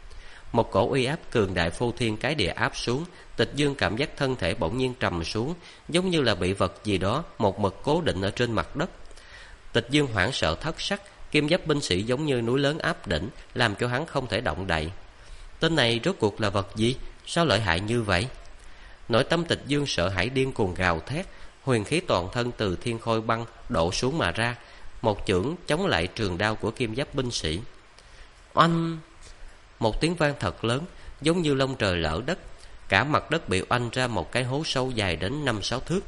Một cổ uy áp cường đại phô thiên cái địa áp xuống. Tịch Dương cảm giác thân thể bỗng nhiên trầm xuống, giống như là bị vật gì đó một mực cố định ở trên mặt đất. Tịch Dương hoảng sợ thất sắc, kim giáp binh sĩ giống như núi lớn áp đỉnh, làm cho hắn không thể động đậy. Tên này rốt cuộc là vật gì? Sao lợi hại như vậy? Nội tâm Tịch Dương sợ hãi điên cuồng gào thét, huyền khí toàn thân từ thiên khôi băng đổ xuống mà ra, một chưởng chống lại trường đao của kim giáp binh sĩ. Oanh! Một tiếng vang thật lớn, giống như lông trời lở đất, cả mặt đất bị oanh ra một cái hố sâu dài đến 5-6 thước.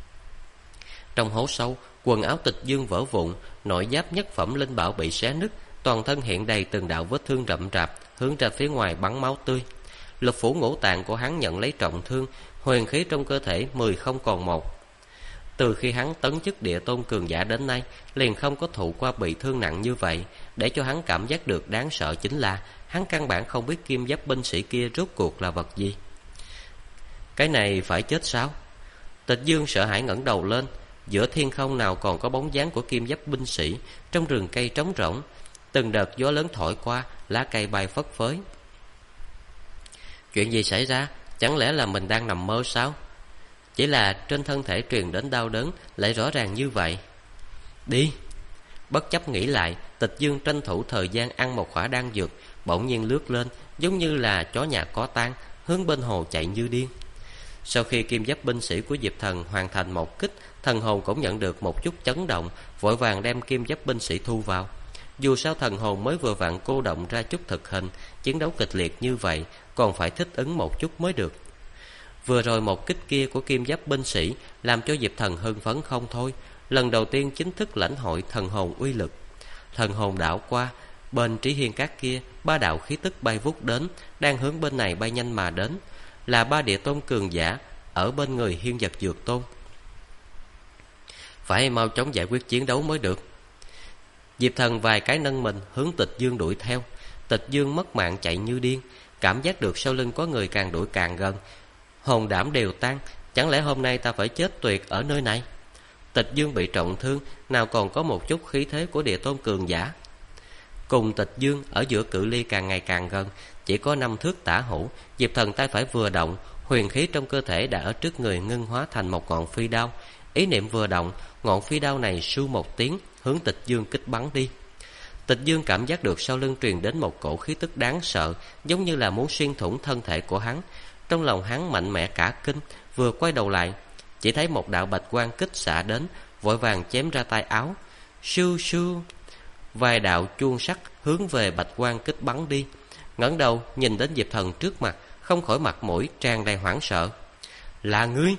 Trong hố sâu, quần áo Tịch Dương vỡ vụn, nội giáp nhất phẩm linh bảo bị xé nứt, toàn thân hiện đầy từng đạo vết thương rậm rạp, hướng ra phía ngoài bắn máu tươi. Lục phủ ngũ tạng của hắn nhận lấy trọng thương, huyền khí trong cơ thể 10 không còn một. Từ khi hắn tấn chức địa tôn cường giả đến nay, liền không có thụ qua bị thương nặng như vậy. Để cho hắn cảm giác được đáng sợ chính là hắn căn bản không biết kim giáp binh sĩ kia rốt cuộc là vật gì. Cái này phải chết sao? Tịch Dương sợ hãi ngẩng đầu lên. Giữa thiên không nào còn có bóng dáng của kim giáp binh sĩ. Trong rừng cây trống rỗng, từng đợt gió lớn thổi qua, lá cây bay phất phới. Chuyện gì xảy ra? Chẳng lẽ là mình đang nằm mơ sao? Chỉ là trên thân thể truyền đến đau đớn lại rõ ràng như vậy. Đi! Bất chấp nghĩ lại, Tịch Dương tranh thủ thời gian ăn một khỏa đan dược, bỗng nhiên lướt lên, giống như là chó nhà có tang, hướng bên hồ chạy như điên. Sau khi kim giáp binh sĩ của Diệp Thần hoàn thành một kích, thần hồn cũng nhận được một chút chấn động, vội vàng đem kim giáp binh sĩ thu vào. Dù sao thần hồn mới vừa vặn cô động ra chút thực hình, chiến đấu kịch liệt như vậy còn phải thích ứng một chút mới được. Vừa rồi một kích kia của kim giáp binh sĩ làm cho Diệp Thần hưng phấn không thôi. Lần đầu tiên chính thức lãnh hội thần hồn uy lực. Thần hồn đảo qua, bên Trí Hiên Các kia 3 đạo khí tức bay vút đến, đang hướng bên này bay nhanh mà đến, là 3 địa tôn cường giả ở bên người Hiên Vật Dược Tôn. Phải mau chóng giải quyết chiến đấu mới được. Diệp Thần vài cái nâng mình hướng Tịch Dương đuổi theo. Tịch Dương mất mạng chạy như điên, cảm giác được sau lưng có người càng đuổi càng gần, hồn đảm đều tan. Chẳng lẽ hôm nay ta phải chết tuyệt ở nơi này? Tịch Dương bị trọng thương, nào còn có một chút khí thế của địa tôn cường giả. Cùng Tịch Dương ở giữa cự ly càng ngày càng gần, chỉ có 5 thước tả hữu. Diệp Thần tay phải vừa động, huyền khí trong cơ thể đã ở trước người ngưng hóa thành một ngọn phi đao. Ý niệm vừa động, ngọn phi đao này su một tiếng hướng Tịch Dương kích bắn đi. Tịch Dương cảm giác được sau lưng truyền đến một cổ khí tức đáng sợ, giống như là muốn xuyên thủng thân thể của hắn. Trong lòng hắn mạnh mẽ cả kinh, vừa quay đầu lại, chỉ thấy một đạo bạch quang kích xạ đến, vội vàng chém ra tay áo. Sưu sưu, vài đạo chuông sắt hướng về bạch quang kích bắn đi. Ngẩng đầu nhìn đến Diệp Thần trước mặt, không khỏi mặt mũi tràn đầy hoảng sợ. Là ngươi?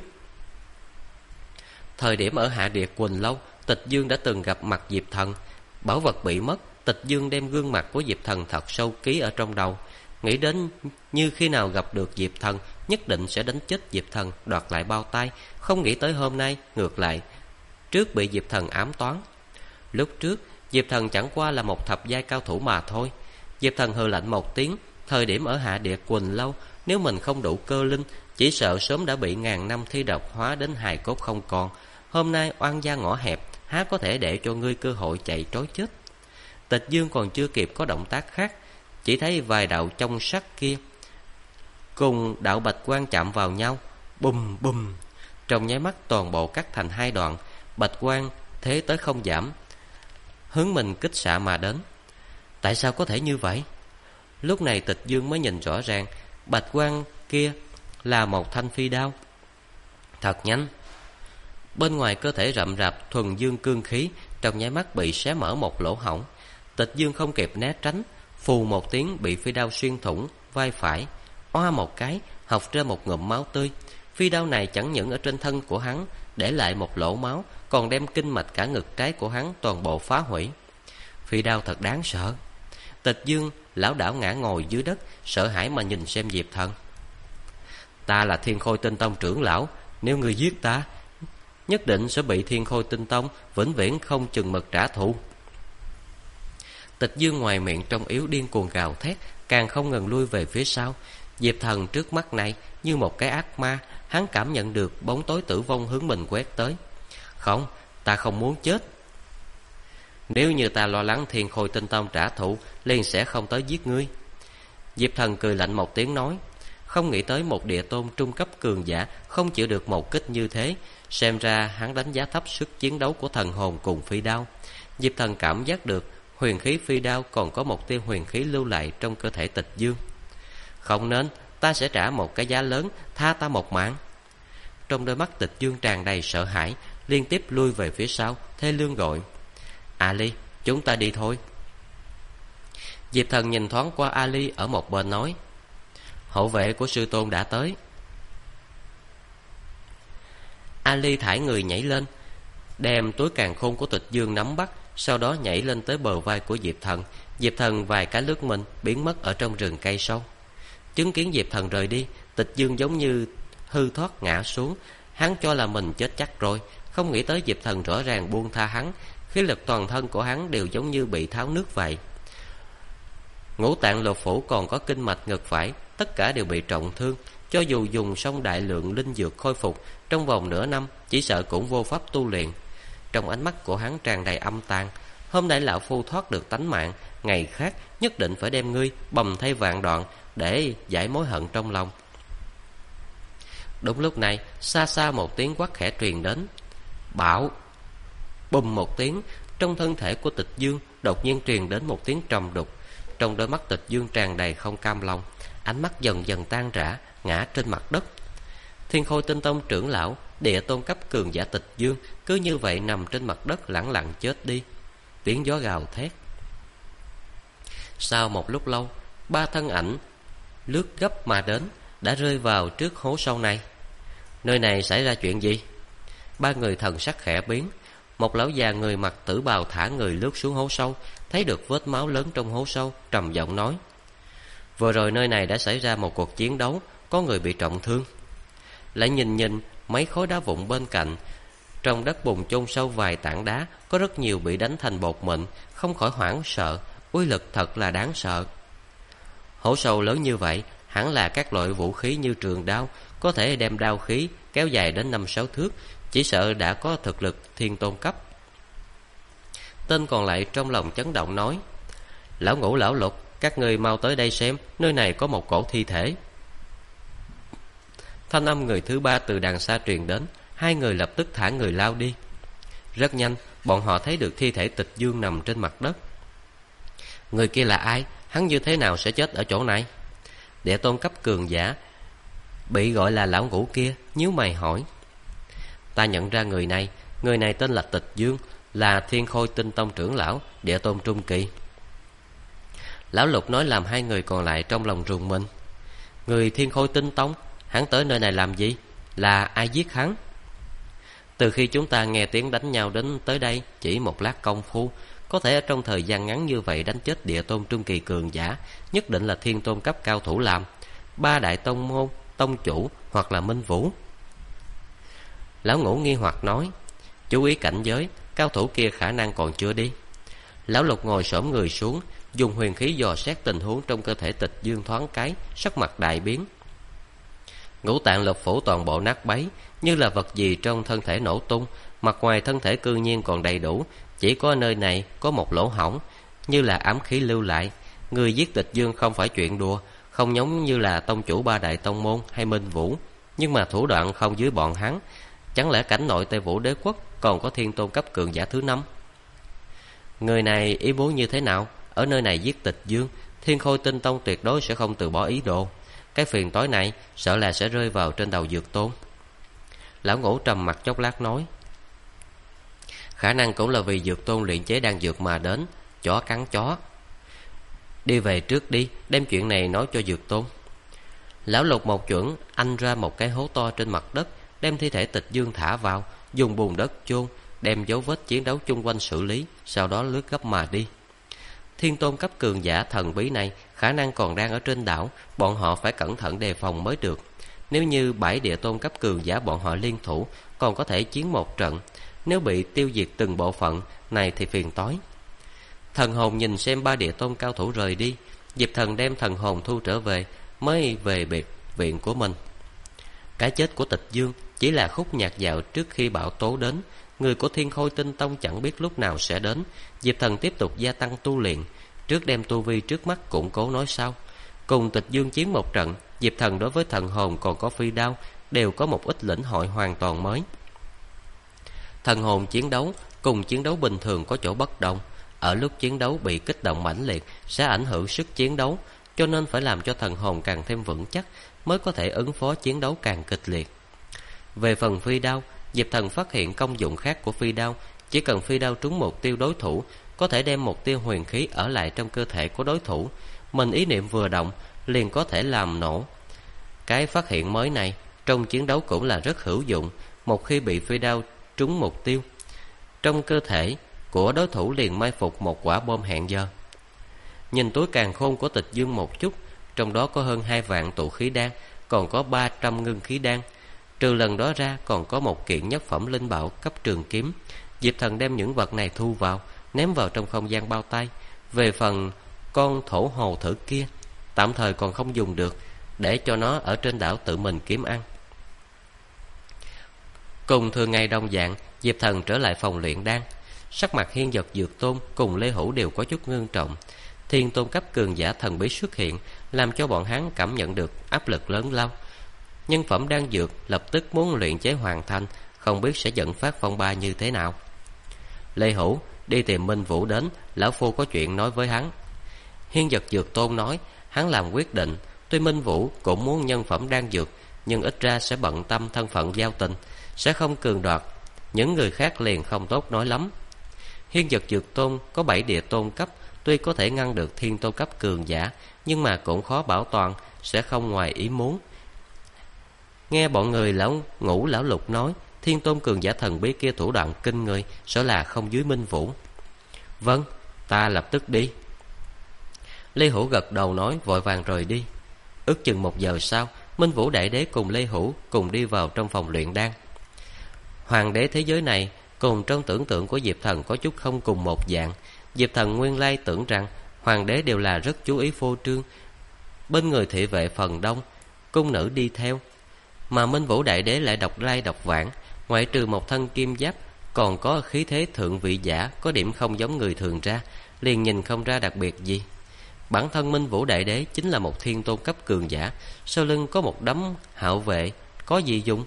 Thời điểm ở Hạ Địa Quỳnh Lâu, Tịch Dương đã từng gặp mặt Diệp Thần. Bảo vật bị mất, Tịch Dương đem gương mặt của Diệp Thần thật sâu ký ở trong đầu, nghĩ đến như khi nào gặp được Diệp Thần nhất định sẽ đánh chết Diệp Thần, đoạt lại bao tay. Không nghĩ tới hôm nay ngược lại trước bị Diệp Thần ám toán. Lúc trước Diệp Thần chẳng qua là một thập giai cao thủ mà thôi. Diệp Thần hừ lạnh một tiếng. Thời điểm ở Hạ Địa Quỳnh Lâu, nếu mình không đủ cơ linh, chỉ sợ sớm đã bị ngàn năm thi độc hóa đến hài cốt không còn. Hôm nay oan gia ngõ hẹp, há có thể để cho ngươi cơ hội chạy trối chết. Tịch Dương còn chưa kịp có động tác khác, chỉ thấy vài đạo trong sắt kia cùng đạo bạch quang chạm vào nhau, bùm bùm, trong nháy mắt toàn bộ cắt thành hai đoạn. Bạch quang thế tới không giảm, hướng mình kích xạ mà đến. Tại sao có thể như vậy? Lúc này Tịch Dương mới nhìn rõ ràng, bạch quang kia là một thanh phi đao. Thật nhanh. Bên ngoài cơ thể rậm rạp thuần dương cương khí trong nháy mắt bị xé mở một lỗ hổng. Tịch Dương không kịp né tránh, phù một tiếng bị phi đao xuyên thủng vai phải. Oa một cái, học ra một ngụm máu tươi. Phi đao này chẳng những ở trên thân của hắn để lại một lỗ máu, còn đem kinh mạch cả ngực trái của hắn toàn bộ phá hủy. Phi đao thật đáng sợ. Tịch Dương lảo đảo ngã ngồi dưới đất, sợ hãi mà nhìn xem Diệp Thần. Ta là Thiên Khôi Tinh Tông trưởng lão, nếu ngươi giết ta, nhất định sẽ bị Thiên Khôi Tinh Tông vĩnh viễn không chừng mực trả thù. Tịch Dương ngoài miệng trong yếu điên cuồng gào thét, càng không ngừng lui về phía sau. Diệp Thần trước mắt này như một cái ác ma, hắn cảm nhận được bóng tối tử vong hướng mình quét tới. Không, ta không muốn chết. Nếu như ta lo lắng Thiên Khôi Tinh Tông trả thù, liền sẽ không tới giết ngươi. Diệp Thần cười lạnh một tiếng nói: Không nghĩ tới một địa tôn trung cấp cường giả không chịu được một kích như thế. Xem ra hắn đánh giá thấp sức chiến đấu của thần hồn cùng phi đao. Diệp Thần cảm giác được huyền khí phi đao còn có một tia huyền khí lưu lại trong cơ thể Tịch Dương. Không nên, ta sẽ trả một cái giá lớn, tha ta một mạng. Trong đôi mắt Tịch Dương tràn đầy sợ hãi, liên tiếp lui về phía sau, thê lương gọi: Ali, chúng ta đi thôi. Diệp Thần nhìn thoáng qua Ali ở một bên nói: Hộ vệ của sư tôn đã tới. Ali thải người nhảy lên, đem túi càn khôn của Tịch Dương nắm bắt, sau đó nhảy lên tới bờ vai của Diệp Thần. Diệp Thần vài cái lướt mình biến mất ở trong rừng cây sâu. Chứng kiến Diệp Thần rời đi, Tịch Dương giống như hư thoát ngã xuống. Hắn cho là mình chết chắc rồi, không nghĩ tới Diệp Thần rõ ràng buông tha hắn. Khí lực toàn thân của hắn đều giống như bị tháo nước vậy. Ngũ tạng lục phủ còn có kinh mạch ngực phải, tất cả đều bị trọng thương. Cho dù dùng xong đại lượng linh dược khôi phục, trong vòng nửa năm chỉ sợ cũng vô pháp tu luyện. Trong ánh mắt của hắn tràn đầy âm tàn. Hôm nay lão phu thoát được tánh mạng, ngày khác nhất định phải đem ngươi bầm thay vạn đoạn để giải mối hận trong lòng. Đúng lúc này, xa xa một tiếng quát khẽ truyền đến: Bạo! Bùm một tiếng, trong thân thể của Tịch Dương đột nhiên truyền đến một tiếng trầm đục. Trong đôi mắt Tịch Dương tràn đầy không cam lòng, ánh mắt dần dần tan rã, ngã trên mặt đất. Thiên Khôi Tinh Tông trưởng lão, địa tôn cấp cường giả Tịch Dương cứ như vậy nằm trên mặt đất lẳng lặng chết đi. Tiếng gió gào thét. Sau một lúc lâu, ba thân ảnh lướt gấp mà đến, đã rơi vào trước hố sâu này. Nơi này xảy ra chuyện gì? Ba người thần sắc khẽ biến. Một lão già người mặc tử bào thả người lướt xuống hố sâu, thấy được vết máu lớn trong hố sâu, trầm giọng nói: Vừa rồi nơi này đã xảy ra một cuộc chiến đấu, có người bị trọng thương. Lại nhìn mấy khối đá vụn bên cạnh, trong đất bùn chôn sâu vài tảng đá, có rất nhiều bị đánh thành bột mịn, không khỏi hoảng sợ. Uy lực thật là đáng sợ. Hố sâu lớn như vậy, hẳn là các loại vũ khí như trường đao, có thể đem đao khí kéo dài đến 5-6 thước, chỉ sợ đã có thực lực thiên tôn cấp. Tên còn lại trong lòng chấn động nói: Lão Ngũ, lão Lục, các ngươi mau tới đây xem, nơi này có một cổ thi thể. Thanh âm người thứ ba từ đằng xa truyền đến, hai người lập tức thả người lao đi. Rất nhanh, bọn họ thấy được thi thể Tịch Dương nằm trên mặt đất. Người kia là ai? Hắn như thế nào sẽ chết ở chỗ này? Địa tôn cấp cường giả bị gọi là lão Ngũ kia nhíu mày hỏi. Ta nhận ra người này tên là Tịch Dương, là Thiên Khôi Tinh Tông trưởng lão, địa tôn trung kỳ. Lão Lục nói làm hai người còn lại trong lòng rùng mình. Người Thiên Khôi Tinh Tông, hắn tới nơi này làm gì? Là ai giết hắn? Từ khi chúng ta nghe tiếng đánh nhau đến tới đây chỉ một lát công phu, có thể ở trong thời gian ngắn như vậy đánh chết địa tôn trung kỳ cường giả, nhất định là thiên tôn cấp cao thủ làm. Ba đại tông môn, tông chủ hoặc là Minh Vũ. Lão Ngũ nghi hoặc nói: Chú ý cảnh giới, cao thủ kia khả năng còn chưa đi. Lão Lục ngồi xổm người xuống, dùng huyền khí dò xét tình huống trong cơ thể Tịch Dương thoáng cái, sắc mặt đại biến. Ngũ tạng lục phủ toàn bộ nát bấy, như là vật gì trong thân thể nổ tung. Mặt ngoài thân thể cư nhiên còn đầy đủ, chỉ có nơi này có một lỗ hổng, như là ám khí lưu lại. Người giết Tịch Dương không phải chuyện đùa, không giống như là tông chủ ba đại tông môn hay Minh Vũ, nhưng mà thủ đoạn không dưới bọn hắn. Chẳng lẽ cảnh nội Tây Vũ Đế quốc còn có thiên tôn cấp cường giả thứ 5? Người này ý muốn như thế nào? Ở nơi này giết Tịch Dương, Thiên Khôi Tinh Tông tuyệt đối sẽ không từ bỏ ý đồ. Cái phiền toái này sợ là sẽ rơi vào trên đầu Dược Tôn. Lão Ngũ trầm mặt chốc lát nói: Khả năng cũng là vì Dược Tôn luyện chế đan dược mà đến. Chó cắn chó. Đi về trước đi, đem chuyện này nói cho Dược Tôn. Lão Lục một chưởng anh ra một cái hố to trên mặt đất, đem thi thể Tịch Dương thả vào, dùng bùn đất chôn, đem dấu vết chiến đấu chung quanh xử lý, sau đó lướt gấp mà đi. Thiên tôn cấp cường giả thần bí này khả năng còn đang ở trên đảo, bọn họ phải cẩn thận đề phòng mới được. Nếu như 7 địa tôn cấp cường giả bọn họ liên thủ, còn có thể chiến một trận. Nếu bị tiêu diệt từng bộ phận này thì phiền toái. Thần hồn nhìn xem 3 địa tôn cao thủ rời đi, Diệp Thần đem thần hồn thu trở về, mới về biệt viện của mình. Cái chết của Tịch Dương chỉ là khúc nhạc dạo trước khi bão tố đến. Người của Thiên Khôi Tinh Tông chẳng biết lúc nào sẽ đến. Diệp Thần tiếp tục gia tăng tu luyện, trước đem tu vi trước mắt củng cố nói sau. Cùng Tịch Dương chiến một trận, Diệp Thần đối với thần hồn còn có phi đao đều có một ít lĩnh hội hoàn toàn mới. Thần hồn chiến đấu cùng chiến đấu bình thường có chỗ bất đồng. Ở lúc chiến đấu bị kích động mãnh liệt sẽ ảnh hưởng sức chiến đấu, cho nên phải làm cho thần hồn càng thêm vững chắc mới có thể ứng phó chiến đấu càng kịch liệt. Về phần phi đao, Diệp Thần phát hiện công dụng khác của phi đao. Chỉ cần phi đao trúng mục tiêu đối thủ, có thể đem một tia huyền khí ở lại trong cơ thể của đối thủ. Mình ý niệm vừa động liền có thể làm nổ. Cái phát hiện mới này trong chiến đấu cũng là rất hữu dụng. Một khi bị phi đao trúng mục tiêu, trong cơ thể của đối thủ liền mai phục một quả bom hẹn giờ. Nhìn túi càn khôn của Tịch Dương một chút, trong đó có hơn 2 vạn tụ khí đan, còn có 300 ngưng khí đan. Trừ lần đó ra còn có một kiện nhất phẩm linh bảo cấp trường kiếm. Diệp Thần đem những vật này thu vào, ném vào trong không gian bao tay. Về phần con thổ hồ thử kia, tạm thời còn không dùng được, để cho nó ở trên đảo tự mình kiếm ăn. Cùng thường ngày đồng dạng, Diệp Thần trở lại phòng luyện đan. Sắc mặt Hiên Vật Dược Tôn cùng Lê Hữu đều có chút ngưng trọng. Thiên tôn cấp cường giả thần bí xuất hiện, làm cho bọn hắn cảm nhận được áp lực lớn lao. Nhân phẩm đan dược lập tức muốn luyện chế hoàn thành, không biết sẽ dẫn phát phong ba như thế nào. Lê Hữu, đi tìm Minh Vũ đến, lão phu có chuyện nói với hắn. Hiên Vật Dược Tôn nói, hắn làm quyết định. Tuy Minh Vũ cũng muốn nhân phẩm đan dược, nhưng ít ra sẽ bận tâm thân phận giao tình, sẽ không cường đoạt. Những người khác liền không tốt nói lắm. Hiên Vật Dược Tôn có 7 địa tôn cấp, tuy có thể ngăn được thiên tôn cấp cường giả, nhưng mà cũng khó bảo toàn, sẽ không ngoài ý muốn. Nghe bọn người lão Ngũ lão Lục nói, thiên tôn cường giả thần bí kia thủ đoạn kinh người, sợ là không dưới Minh Vũ. Vâng, ta lập tức đi. Lê Hữu gật đầu nói, vội vàng rời đi. Ước chừng 1 giờ sau, Minh Vũ Đại Đế cùng Lê Hữu cùng đi vào trong phòng luyện đan. Hoàng đế thế giới này cùng trong tưởng tượng của Diệp Thần có chút không cùng một dạng. Diệp Thần nguyên lai tưởng rằng hoàng đế đều là rất chú ý phô trương, bên người thị vệ phần đông, cung nữ đi theo. Mà Minh Vũ Đại Đế lại độc lai độc vãng, ngoại trừ một thân kim giáp, còn có khí thế thượng vị giả, có điểm không giống người thường ra, liền nhìn không ra đặc biệt gì. Bản thân Minh Vũ Đại Đế chính là một thiên tôn cấp cường giả, sau lưng có một đám hạo vệ, có gì dùng.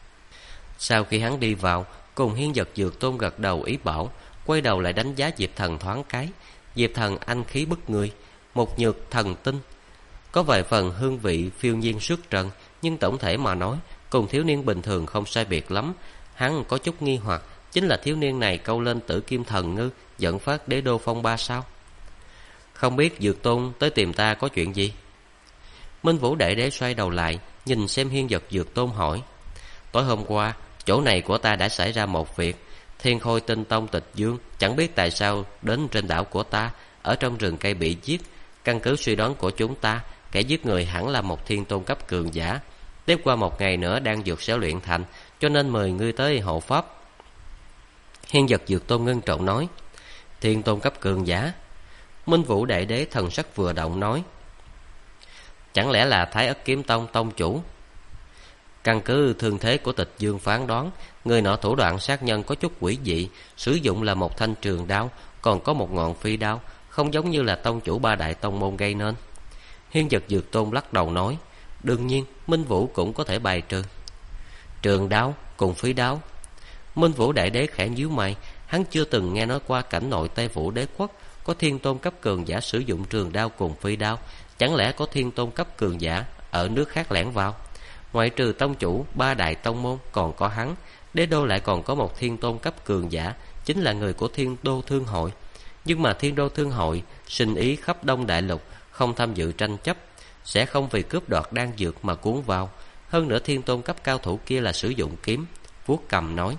Sau khi hắn đi vào, cùng Hiên Vật Dược Tôn gật đầu ý bảo, quay đầu lại đánh giá Diệp Thần thoáng cái. Diệp Thần anh khí bức người, một nhược thần tinh, có vài phần hương vị phiêu nhiên xuất trần, nhưng tổng thể mà nói, cùng thiếu niên bình thường không sai biệt lắm. Hắn có chút nghi hoặc, chính là thiếu niên này câu lên Tử Kim Thần Ngư, dẫn phát đế đô phong ba sao? Không biết Dược Tôn tới tìm ta có chuyện gì? Minh Vũ Đại Đế xoay đầu lại, nhìn xem Hiên Vật Dược Tôn hỏi. Tối hôm qua, chỗ này của ta đã xảy ra một việc. Thiên Khôi Tinh Tông Tịch Dương chẳng biết tại sao đến trên đảo của ta, ở trong rừng cây bị giết. Căn cứ suy đoán của chúng ta, kẻ giết người hẳn là một thiên tôn cấp cường giả. Tiếp qua 1 ngày nữa đang dược sẽ luyện thành, cho nên mời ngươi tới hộ pháp. Hiên Vật Dược Tôn ngưng trọng nói. Thiên tôn cấp cường giả? Minh Vũ Đại Đế thần sắc vừa động nói. Chẳng lẽ là Thái Ất Kiếm Tông tông chủ? Căn cứ thương thế của Tịch Dương phán đoán, người nọ thủ đoạn sát nhân có chút quỷ dị, sử dụng là một thanh trường đao, còn có một ngọn phi đao, không giống như là tông chủ 3 đại tông môn gây nên. Hiên Vật Dược Tôn lắc đầu nói. Đương nhiên, Minh Vũ cũng có thể bài trừ. Trường đao cùng phi đao? Minh Vũ Đại Đế khẽ nhíu mày, hắn chưa từng nghe nói qua cảnh nội Tây Vũ Đế quốc có thiên tôn cấp cường giả sử dụng trường đao cùng phi đao. Chẳng lẽ có thiên tôn cấp cường giả ở nước khác lẻn vào? Ngoại trừ tông chủ 3 đại tông môn, còn có hắn, đế đô lại còn có một thiên tôn cấp cường giả, chính là người của Thiên Đô Thương Hội. Nhưng mà Thiên Đô Thương Hội sinh ý khắp Đông Đại Lục, không tham dự tranh chấp, sẽ không vì cướp đoạt đan dược mà cuốn vào. Hơn nữa thiên tôn cấp cao thủ kia là sử dụng kiếm. Vuốt cầm nói.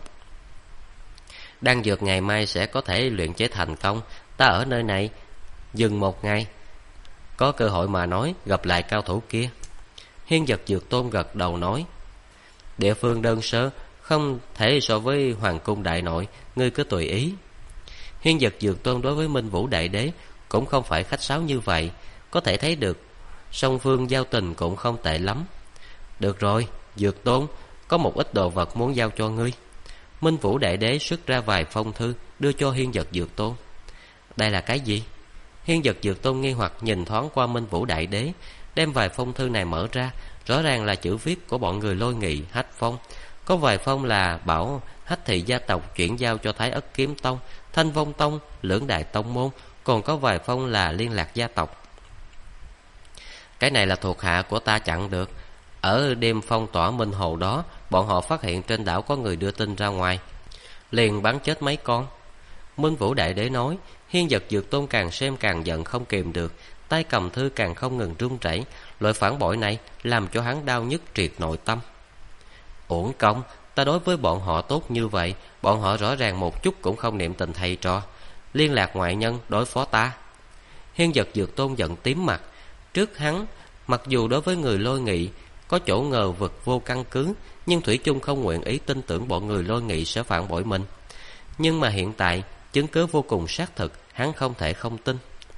Đan dược ngày mai sẽ có thể luyện chế thành công. Ta ở nơi này dừng 1 ngày, có cơ hội mà nói gặp lại cao thủ kia. Hiên Vật Dược Tôn gật đầu nói. Địa phương đơn sơ, không thể so với Hoàng cung đại nội, ngươi cứ tùy ý. Hiên Vật Dược Tôn đối với Minh Vũ Đại Đế cũng không phải khách sáo như vậy, có thể thấy được song phương giao tình cũng không tệ lắm. Được rồi, Dược Tôn, có một ít đồ vật muốn giao cho ngươi. Minh Vũ Đại Đế xuất ra vài phong thư đưa cho Hiên Vật Dược Tôn. Đây là cái gì? Hiên Vật Dược Tôn nghi hoặc nhìn thoáng qua Minh Vũ Đại Đế. đem vài phong thư này mở ra. Rõ ràng là chữ viết của bọn người Lôi Nghị, Hách Phong. Có vài phong là bảo Hách thị gia tộc chuyển giao cho Thái Ất Kiếm Tông, Thanh Vong Tông, lưỡng đại tông môn. Còn có vài phong là liên lạc gia tộc. Cái này là thuộc hạ của ta chặn được. Ở đêm phong tỏa Minh Hồ đó, bọn họ phát hiện trên đảo có người đưa tin ra ngoài, liền bắn chết mấy con. Minh Vũ Đại Đế nói. Hiên Vật Dược Tôn càng xem càng giận không kìm được, tay cầm thư càng không ngừng run rẩy. Loại phản bội này làm cho hắn đau nhức triệt nội tâm. Uổng công, ta đối với bọn họ tốt như vậy, bọn họ rõ ràng một chút cũng không niệm tình thầy trò, liên lạc ngoại nhân đối phó ta. Hiên Vật Dược Tôn giận tím mặt. Trước hắn, mặc dù đối với người Lôi Nghị có chỗ ngờ vực vô căn cứ, nhưng thủy chung không nguyện ý tin tưởng bọn người Lôi Nghị sẽ phản bội mình. Nhưng mà hiện tại chứng cứ vô cùng xác thực, hắn không thể không tin.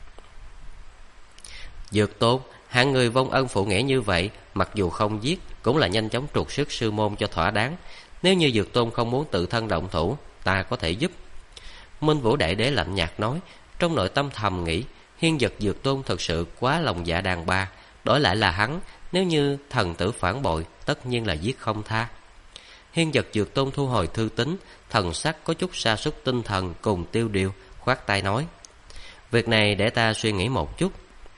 Dược Tôn, hạng người vong ân phụ nghĩa như vậy, mặc dù không giết cũng là nhanh chóng trục xuất sư môn cho thỏa đáng. Nếu như Dược Tôn không muốn tự thân động thủ, ta có thể giúp. Minh Vũ Đại Đế lạnh nhạt nói. Trong nội tâm thầm nghĩ, Hiên Vật Dược Tôn thật sự quá lòng dạ đàn bà. Đổi lại là hắn, nếu như thần tử phản bội, tất nhiên là giết không tha. Hiên Vật Dược Tôn thu hồi thư tín, thần sắc có chút sa sút tinh thần cùng tiêu điều, khoát tay nói. Việc này để ta suy nghĩ một chút.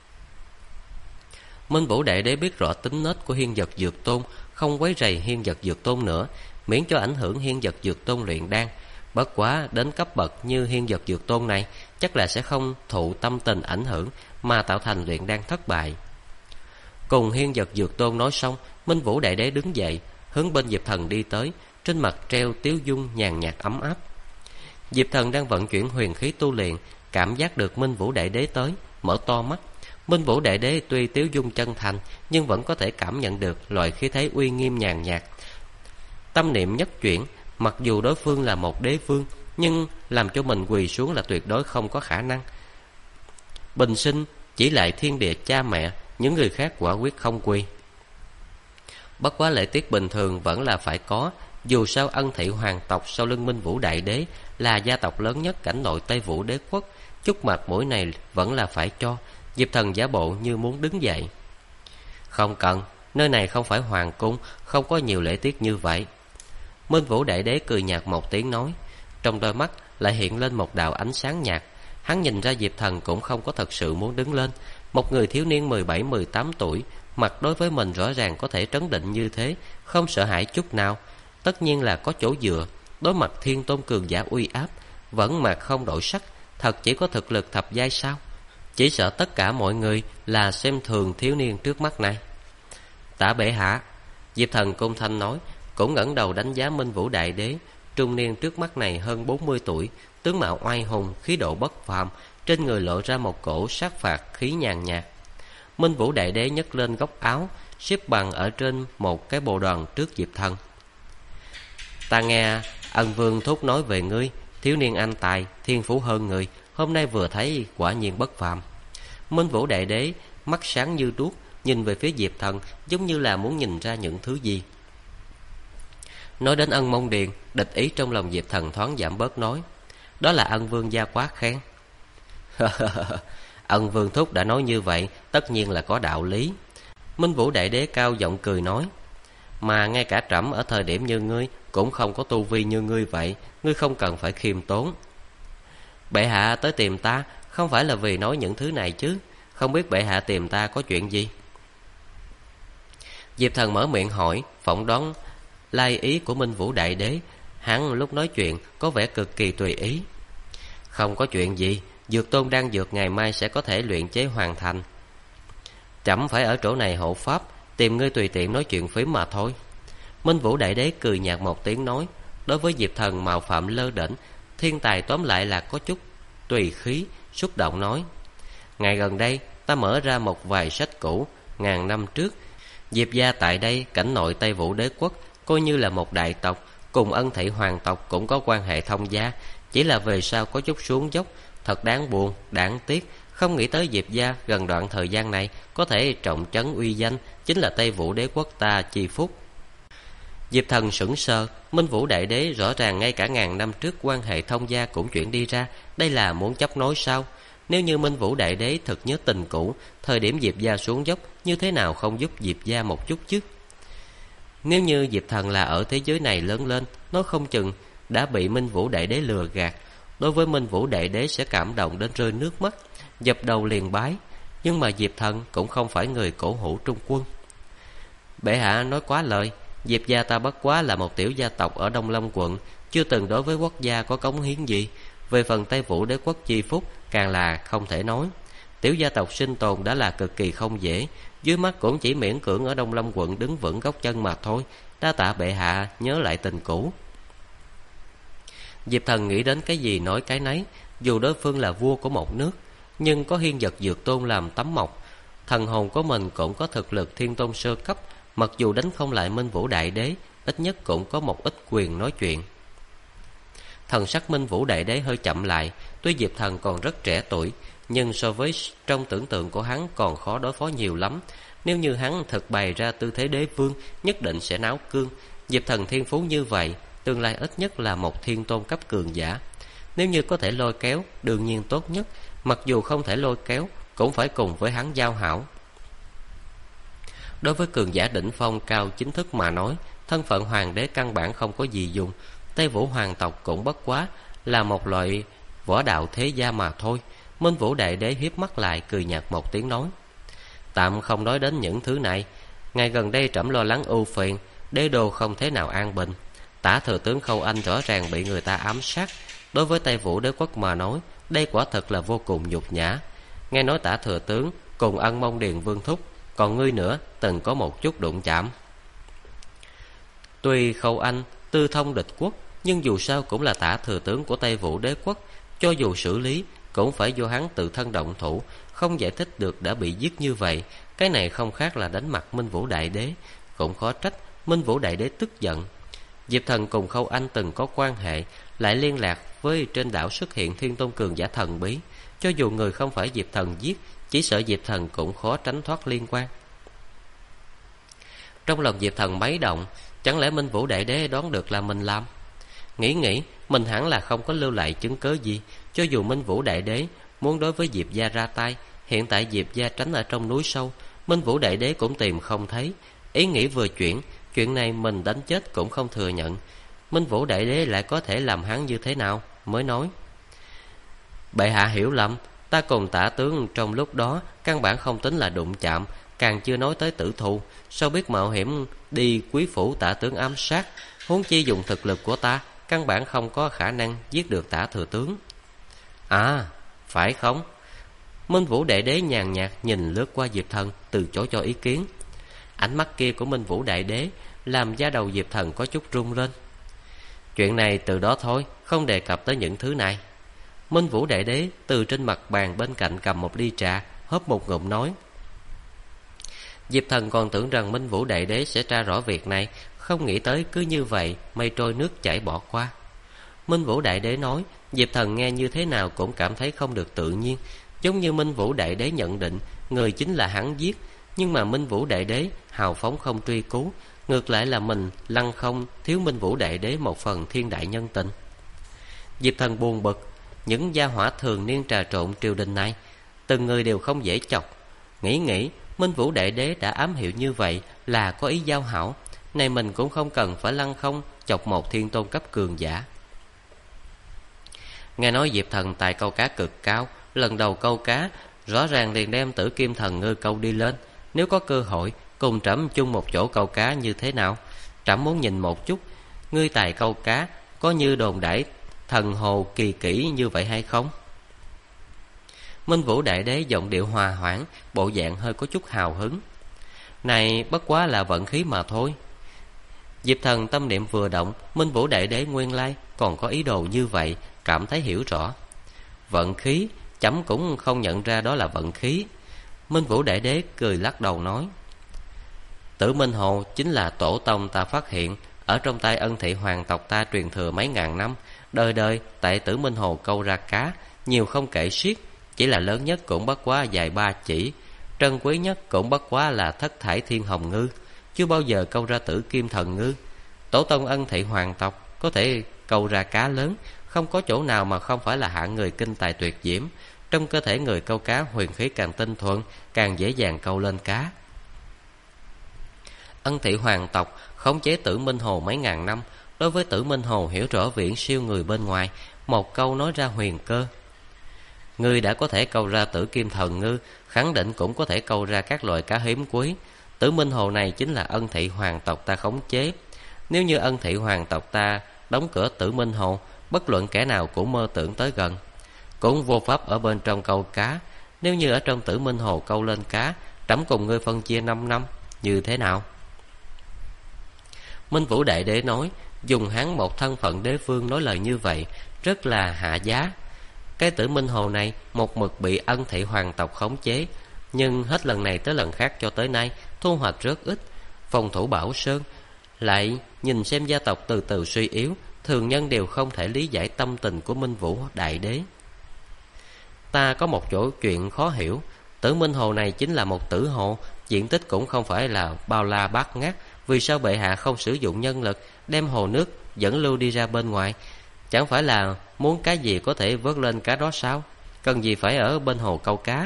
Minh Vũ Đại Đế biết rõ tính nết của Hiên Vật Dược Tôn, không quấy rầy Hiên Vật Dược Tôn nữa, miễn cho ảnh hưởng Hiên Vật Dược Tôn luyện đan. Bất quá đến cấp bậc như Hiên Vật Dược Tôn này, chắc là sẽ không thụ tâm tình ảnh hưởng mà tạo thành luyện đan thất bại. Cùng Hiên Vật Dược Tôn nói xong, Minh Vũ Đại Đế đứng dậy, hướng bên Diệp Thần đi tới, trên mặt treo tiếu dung nhàn nhạt ấm áp. Diệp Thần đang vận chuyển huyền khí tu luyện, cảm giác được Minh Vũ Đại Đế tới, mở to mắt. Minh Vũ Đại Đế tuy tiếu dung chân thành, nhưng vẫn có thể cảm nhận được loại khí thế uy nghiêm nhàn nhạt. Tâm niệm nhất chuyển, mặc dù đối phương là một đế vương, nhưng làm cho mình quỳ xuống là tuyệt đối không có khả năng. Bình sinh chỉ lại thiên địa cha mẹ, những người khác quả quyết không quỳ. Bất quá lễ tiết bình thường vẫn là phải có. Dù sao Ân thị hoàng tộc sau lưng Minh Vũ Đại Đế là gia tộc lớn nhất cảnh nội Tây Vũ Đế quốc, chút mặt mũi này vẫn là phải cho. Diệp Thần giả bộ như muốn đứng dậy. Không cần, nơi này không phải hoàng cung, không có nhiều lễ tiết như vậy. Minh Vũ Đại Đế cười nhạt một tiếng nói. Trong đôi mắt lại hiện lên một đạo ánh sáng nhạt. Hắn nhìn ra Diệp Thần cũng không có thật sự muốn đứng lên. Một người thiếu niên 17-18 tuổi, mặt đối với mình rõ ràng có thể trấn định như thế, không sợ hãi chút nào. Tất nhiên là có chỗ dựa. Đối mặt thiên tôn cường giả uy áp, vẫn mặt không đổi sắc. Thật chỉ có thực lực thập giai sao? Chỉ sợ tất cả mọi người là xem thường thiếu niên trước mắt này. Tả bệ hạ, Diệp Thần cung thanh nói, cũng ngẩng đầu đánh giá Minh Vũ Đại Đế. Trung niên trước mắt này hơn 40 tuổi, tướng mạo oai hùng, khí độ bất phàm, trên người lộ ra một cổ sát phạt khí nhàn nhạt. Minh Vũ Đại Đế nhấc lên góc áo, xếp bằng ở trên một cái bồ đoàn trước Diệp Thần. Ta nghe Ân Vương thúc nói về ngươi, thiếu niên anh tài, thiên phú hơn người, hôm nay vừa thấy quả nhiên bất phàm. Minh Vũ Đại Đế mắt sáng như đuốc, nhìn về phía Diệp Thần, giống như là muốn nhìn ra những thứ gì. Nói đến Ân Mông Điền, địch ý trong lòng Diệp Thần thoáng giảm bớt nói. Đó là Ân Vương gia quá khen. Ân Vương thúc đã nói như vậy, tất nhiên là có đạo lý. Minh Vũ Đại Đế cao giọng cười nói. Mà ngay cả trẫm ở thời điểm như ngươi cũng không có tu vi như ngươi vậy, ngươi không cần phải khiêm tốn. Bệ hạ tới tìm ta không phải là vì nói những thứ này chứ, không biết bệ hạ tìm ta có chuyện gì? Diệp Thần mở miệng hỏi, phỏng đoán lai ý của Minh Vũ Đại Đế. Hắn lúc nói chuyện có vẻ cực kỳ tùy ý. Không có chuyện gì, Dược Tôn đang dược ngày mai sẽ có thể luyện chế hoàn thành. Trẫm phải ở chỗ này hộ pháp, tìm ngươi tùy tiện nói chuyện phím mà thôi. Minh Vũ Đại Đế cười nhạt một tiếng nói. Đối với Diệp Thần mạo phạm lơ đễnh, thiên tài tóm lại là có chút tùy khí, xúc động nói. Ngày gần đây ta mở ra một vài sách cũ. Ngàn năm trước Diệp gia tại đây cảnh nội Tây Vũ Đế quốc coi như là một đại tộc, cùng Ân thị hoàng tộc cũng có quan hệ thông gia. Chỉ là về sau có chút xuống dốc, thật đáng buồn, đáng tiếc. Không nghĩ tới Diệp gia gần đoạn thời gian này có thể trọng trấn uy danh, chính là Tây Vũ Đế quốc ta chi phúc. Diệp Thần sững sờ, Minh Vũ Đại Đế rõ ràng ngay cả ngàn năm trước quan hệ thông gia cũng chuyển đi ra, đây là muốn chấp nối sao? Nếu như Minh Vũ Đại Đế thật nhớ tình cũ, thời điểm Diệp gia xuống dốc, như thế nào không giúp Diệp gia một chút chứ? Nếu như Diệp Thần là ở thế giới này lớn lên, nó không chừng đã bị Minh Vũ Đại Đế lừa gạt. Đối với Minh Vũ Đại Đế sẽ cảm động đến rơi nước mắt, dập đầu liền bái. Nhưng mà Diệp Thần cũng không phải người cổ hủ Trung Quân. Bệ hạ nói quá lời. Diệp gia ta bất quá là một tiểu gia tộc ở Đông Lâm quận, chưa từng đối với quốc gia có cống hiến gì. Về phần Tây Vũ Đế quốc chi phúc càng là không thể nói. Tiểu gia tộc sinh tồn đã là cực kỳ không dễ, dưới mắt cũng chỉ miễn cưỡng ở Đông Lâm quận đứng vững góc chân mà thôi. Đa tạ bệ hạ nhớ lại tình cũ. Diệp Thần nghĩ đến cái gì nói cái nấy. Dù đối phương là vua của một nước, nhưng có Hiên Vật Dược Tôn làm tấm mộc, thần hồn của mình cũng có thực lực thiên tôn sơ cấp. Mặc dù đánh không lại Minh Vũ Đại Đế, ít nhất cũng có một ít quyền nói chuyện. Thần sắc Minh Vũ Đại Đế hơi chậm lại. Tuy Diệp Thần còn rất trẻ tuổi, nhưng so với trong tưởng tượng của hắn còn khó đối phó nhiều lắm. Nếu như hắn thực bày ra tư thế đế vương, nhất định sẽ náo cương. Diệp Thần thiên phú như vậy, tương lai ít nhất là một thiên tôn cấp cường giả. Nếu như có thể lôi kéo, đương nhiên tốt nhất. Mặc dù không thể lôi kéo, cũng phải cùng với hắn giao hảo. Đối với cường giả đỉnh phong cao chính thức mà nói, thân phận hoàng đế căn bản không có gì dùng. Tây Vũ hoàng tộc cũng bất quá là một loại võ đạo thế gia mà thôi. Minh Vũ Đại Đế hiếp mắt lại, cười nhạt một tiếng nói: tạm không nói đến những thứ này. Ngày gần đây trẫm lo lắng ưu phiền, đế đô không thế nào an bình. Tả thừa tướng Khâu Anh rõ ràng bị người ta ám sát. Đối với Tây Vũ Đế quốc mà nói, đây quả thật là vô cùng nhục nhã. Nghe nói Tả thừa tướng cùng Ân Mông Điền Vương thúc, còn ngươi nữa, từng có một chút đụng chạm. Tuy Khâu Anh tư thông địch quốc, nhưng dù sao cũng là Tả thừa tướng của Tây Vũ Đế quốc. Cho dù xử lý, cũng phải do hắn tự thân động thủ, không giải thích được đã bị giết như vậy. Cái này không khác là đánh mặt Minh Vũ Đại Đế. Cũng khó trách Minh Vũ Đại Đế tức giận. Diệp Thần cùng Khâu Anh từng có quan hệ, lại liên lạc với trên đảo xuất hiện thiên tôn cường giả thần bí. Cho dù người không phải Diệp Thần giết, chỉ sợ Diệp Thần cũng khó tránh thoát liên quan. Trong lòng Diệp Thần mấy động, chẳng lẽ Minh Vũ Đại Đế đoán được là mình làm? Nghĩ mình hẳn là không có lưu lại chứng cớ gì. Cho dù Minh Vũ Đại Đế muốn đối với Diệp gia ra tay, hiện tại Diệp gia tránh ở trong núi sâu, Minh Vũ Đại Đế cũng tìm không thấy. Ý nghĩ vừa chuyển, chuyện này mình đánh chết cũng không thừa nhận. Minh Vũ Đại Đế lại có thể làm hắn như thế nào? Mới nói: bệ hạ hiểu lầm, ta cùng Tả tướng trong lúc đó căn bản không tính là đụng chạm, càng chưa nói tới tử thù. Sao biết mạo hiểm đi quý phủ Tả tướng ám sát? Huống chi dùng thực lực của ta, căn bản không có khả năng giết được Tả thừa tướng. À, phải không? Minh Vũ Đại Đế nhàn nhạt nhìn lướt qua Diệp Thần, từ chối cho ý kiến. Ánh mắt kia của Minh Vũ Đại Đế làm da đầu Diệp Thần có chút rung lên. Chuyện này từ đó thôi, không đề cập tới những thứ này. Minh Vũ Đại Đế từ trên mặt bàn bên cạnh cầm một ly trà, hớp một ngụm nói. Diệp Thần còn tưởng rằng Minh Vũ Đại Đế sẽ tra rõ việc này, không nghĩ tới cứ như vậy mây trôi nước chảy bỏ qua. Minh Vũ Đại Đế nói, Diệp Thần nghe như thế nào cũng cảm thấy không được tự nhiên. Giống như Minh Vũ Đại Đế nhận định người chính là hắn giết, nhưng mà Minh Vũ Đại Đế hào phóng không truy cứu, ngược lại là mình lăng không thiếu Minh Vũ Đại Đế một phần thiên đại nhân tình. Diệp Thần buồn bực, những gia hỏa thường niên trà trộn triều đình này, từng người đều không dễ chọc. Nghĩ Minh Vũ Đại Đế đã ám hiệu như vậy là có ý giao hảo, này mình cũng không cần phải lăng không chọc một thiên tôn cấp cường giả. Nghe nói Diệp Thần tài câu cá cực cao, lần đầu câu cá rõ ràng liền đem Tử Kim Thần Ngư câu đi lên. Nếu có cơ hội cùng trẫm chung một chỗ câu cá như thế nào? Trẫm muốn nhìn một chút, ngươi tài câu cá có như đồn đãi thần hồ kỳ kỹ như vậy hay không? Minh Vũ Đại Đế giọng điệu hòa hoãn, bộ dạng hơi có chút hào hứng. Này bất quá là vận khí mà thôi. Diệp Thần tâm niệm vừa động, Minh Vũ Đại Đế nguyên lai còn có ý đồ như vậy, cảm thấy hiểu rõ. Vận khí, chấm cũng không nhận ra đó là vận khí. Minh Vũ Đại Đế cười lắc đầu nói, Tử Minh Hồ chính là tổ tông ta phát hiện, ở trong tay Ân Thị hoàng tộc ta truyền thừa mấy ngàn năm, đời đời tại Tử Minh Hồ câu ra cá, nhiều không kể xiết, chỉ là lớn nhất cũng bất quá dài 3 chỉ, trân quý nhất cũng bất quá là Thất Thải Thiên Hồng Ngư, chưa bao giờ câu ra Tử Kim Thần Ngư. Tổ tông Ân Thị hoàng tộc có thể câu ra cá lớn, không có chỗ nào mà không phải là hạng người kinh tài tuyệt diễm. Trong cơ thể người câu cá, huyền khí càng tinh thuần, càng dễ dàng câu lên cá. Ân thị hoàng tộc khống chế Tử Minh Hồ mấy ngàn năm, đối với Tử Minh Hồ hiểu rõ viễn siêu người bên ngoài, một câu nói ra huyền cơ. Ngươi đã có thể câu ra Tử Kim Thần Ngư, khẳng định cũng có thể câu ra các loại cá hiếm quý. Tử Minh Hồ này chính là Ân thị hoàng tộc ta khống chế. Nếu như Ân thị hoàng tộc ta đóng cửa Tử Minh Hồ, bất luận kẻ nào cũng mơ tưởng tới gần, cũng vô pháp ở bên trong câu cá. Nếu như ở trong Tử Minh Hồ câu lên cá, trẫm cùng ngươi phân chia 5 năm, như thế nào? Minh Vũ Đại Đế nói, dùng hắn một thân phận đế vương nói lời như vậy, rất là hạ giá. Cái Tử Minh Hồ này một mực bị Ân thị hoàng tộc khống chế, nhưng hết lần này tới lần khác cho tới nay thu hoạch rất ít. Phòng thủ Bảo Sơn, lại nhìn xem gia tộc từ từ suy yếu, thường nhân đều không thể lý giải tâm tình của Minh Vũ Đại Đế. Ta có một chỗ chuyện khó hiểu. Tử Minh Hồ này chính là một tử hồ, diện tích cũng không phải là bao la bát ngát. Vì sao bệ hạ không sử dụng nhân lực đem hồ nước dẫn lưu đi ra bên ngoài? Chẳng phải là muốn cái gì có thể vớt lên cá đó sao? Cần gì phải ở bên hồ câu cá?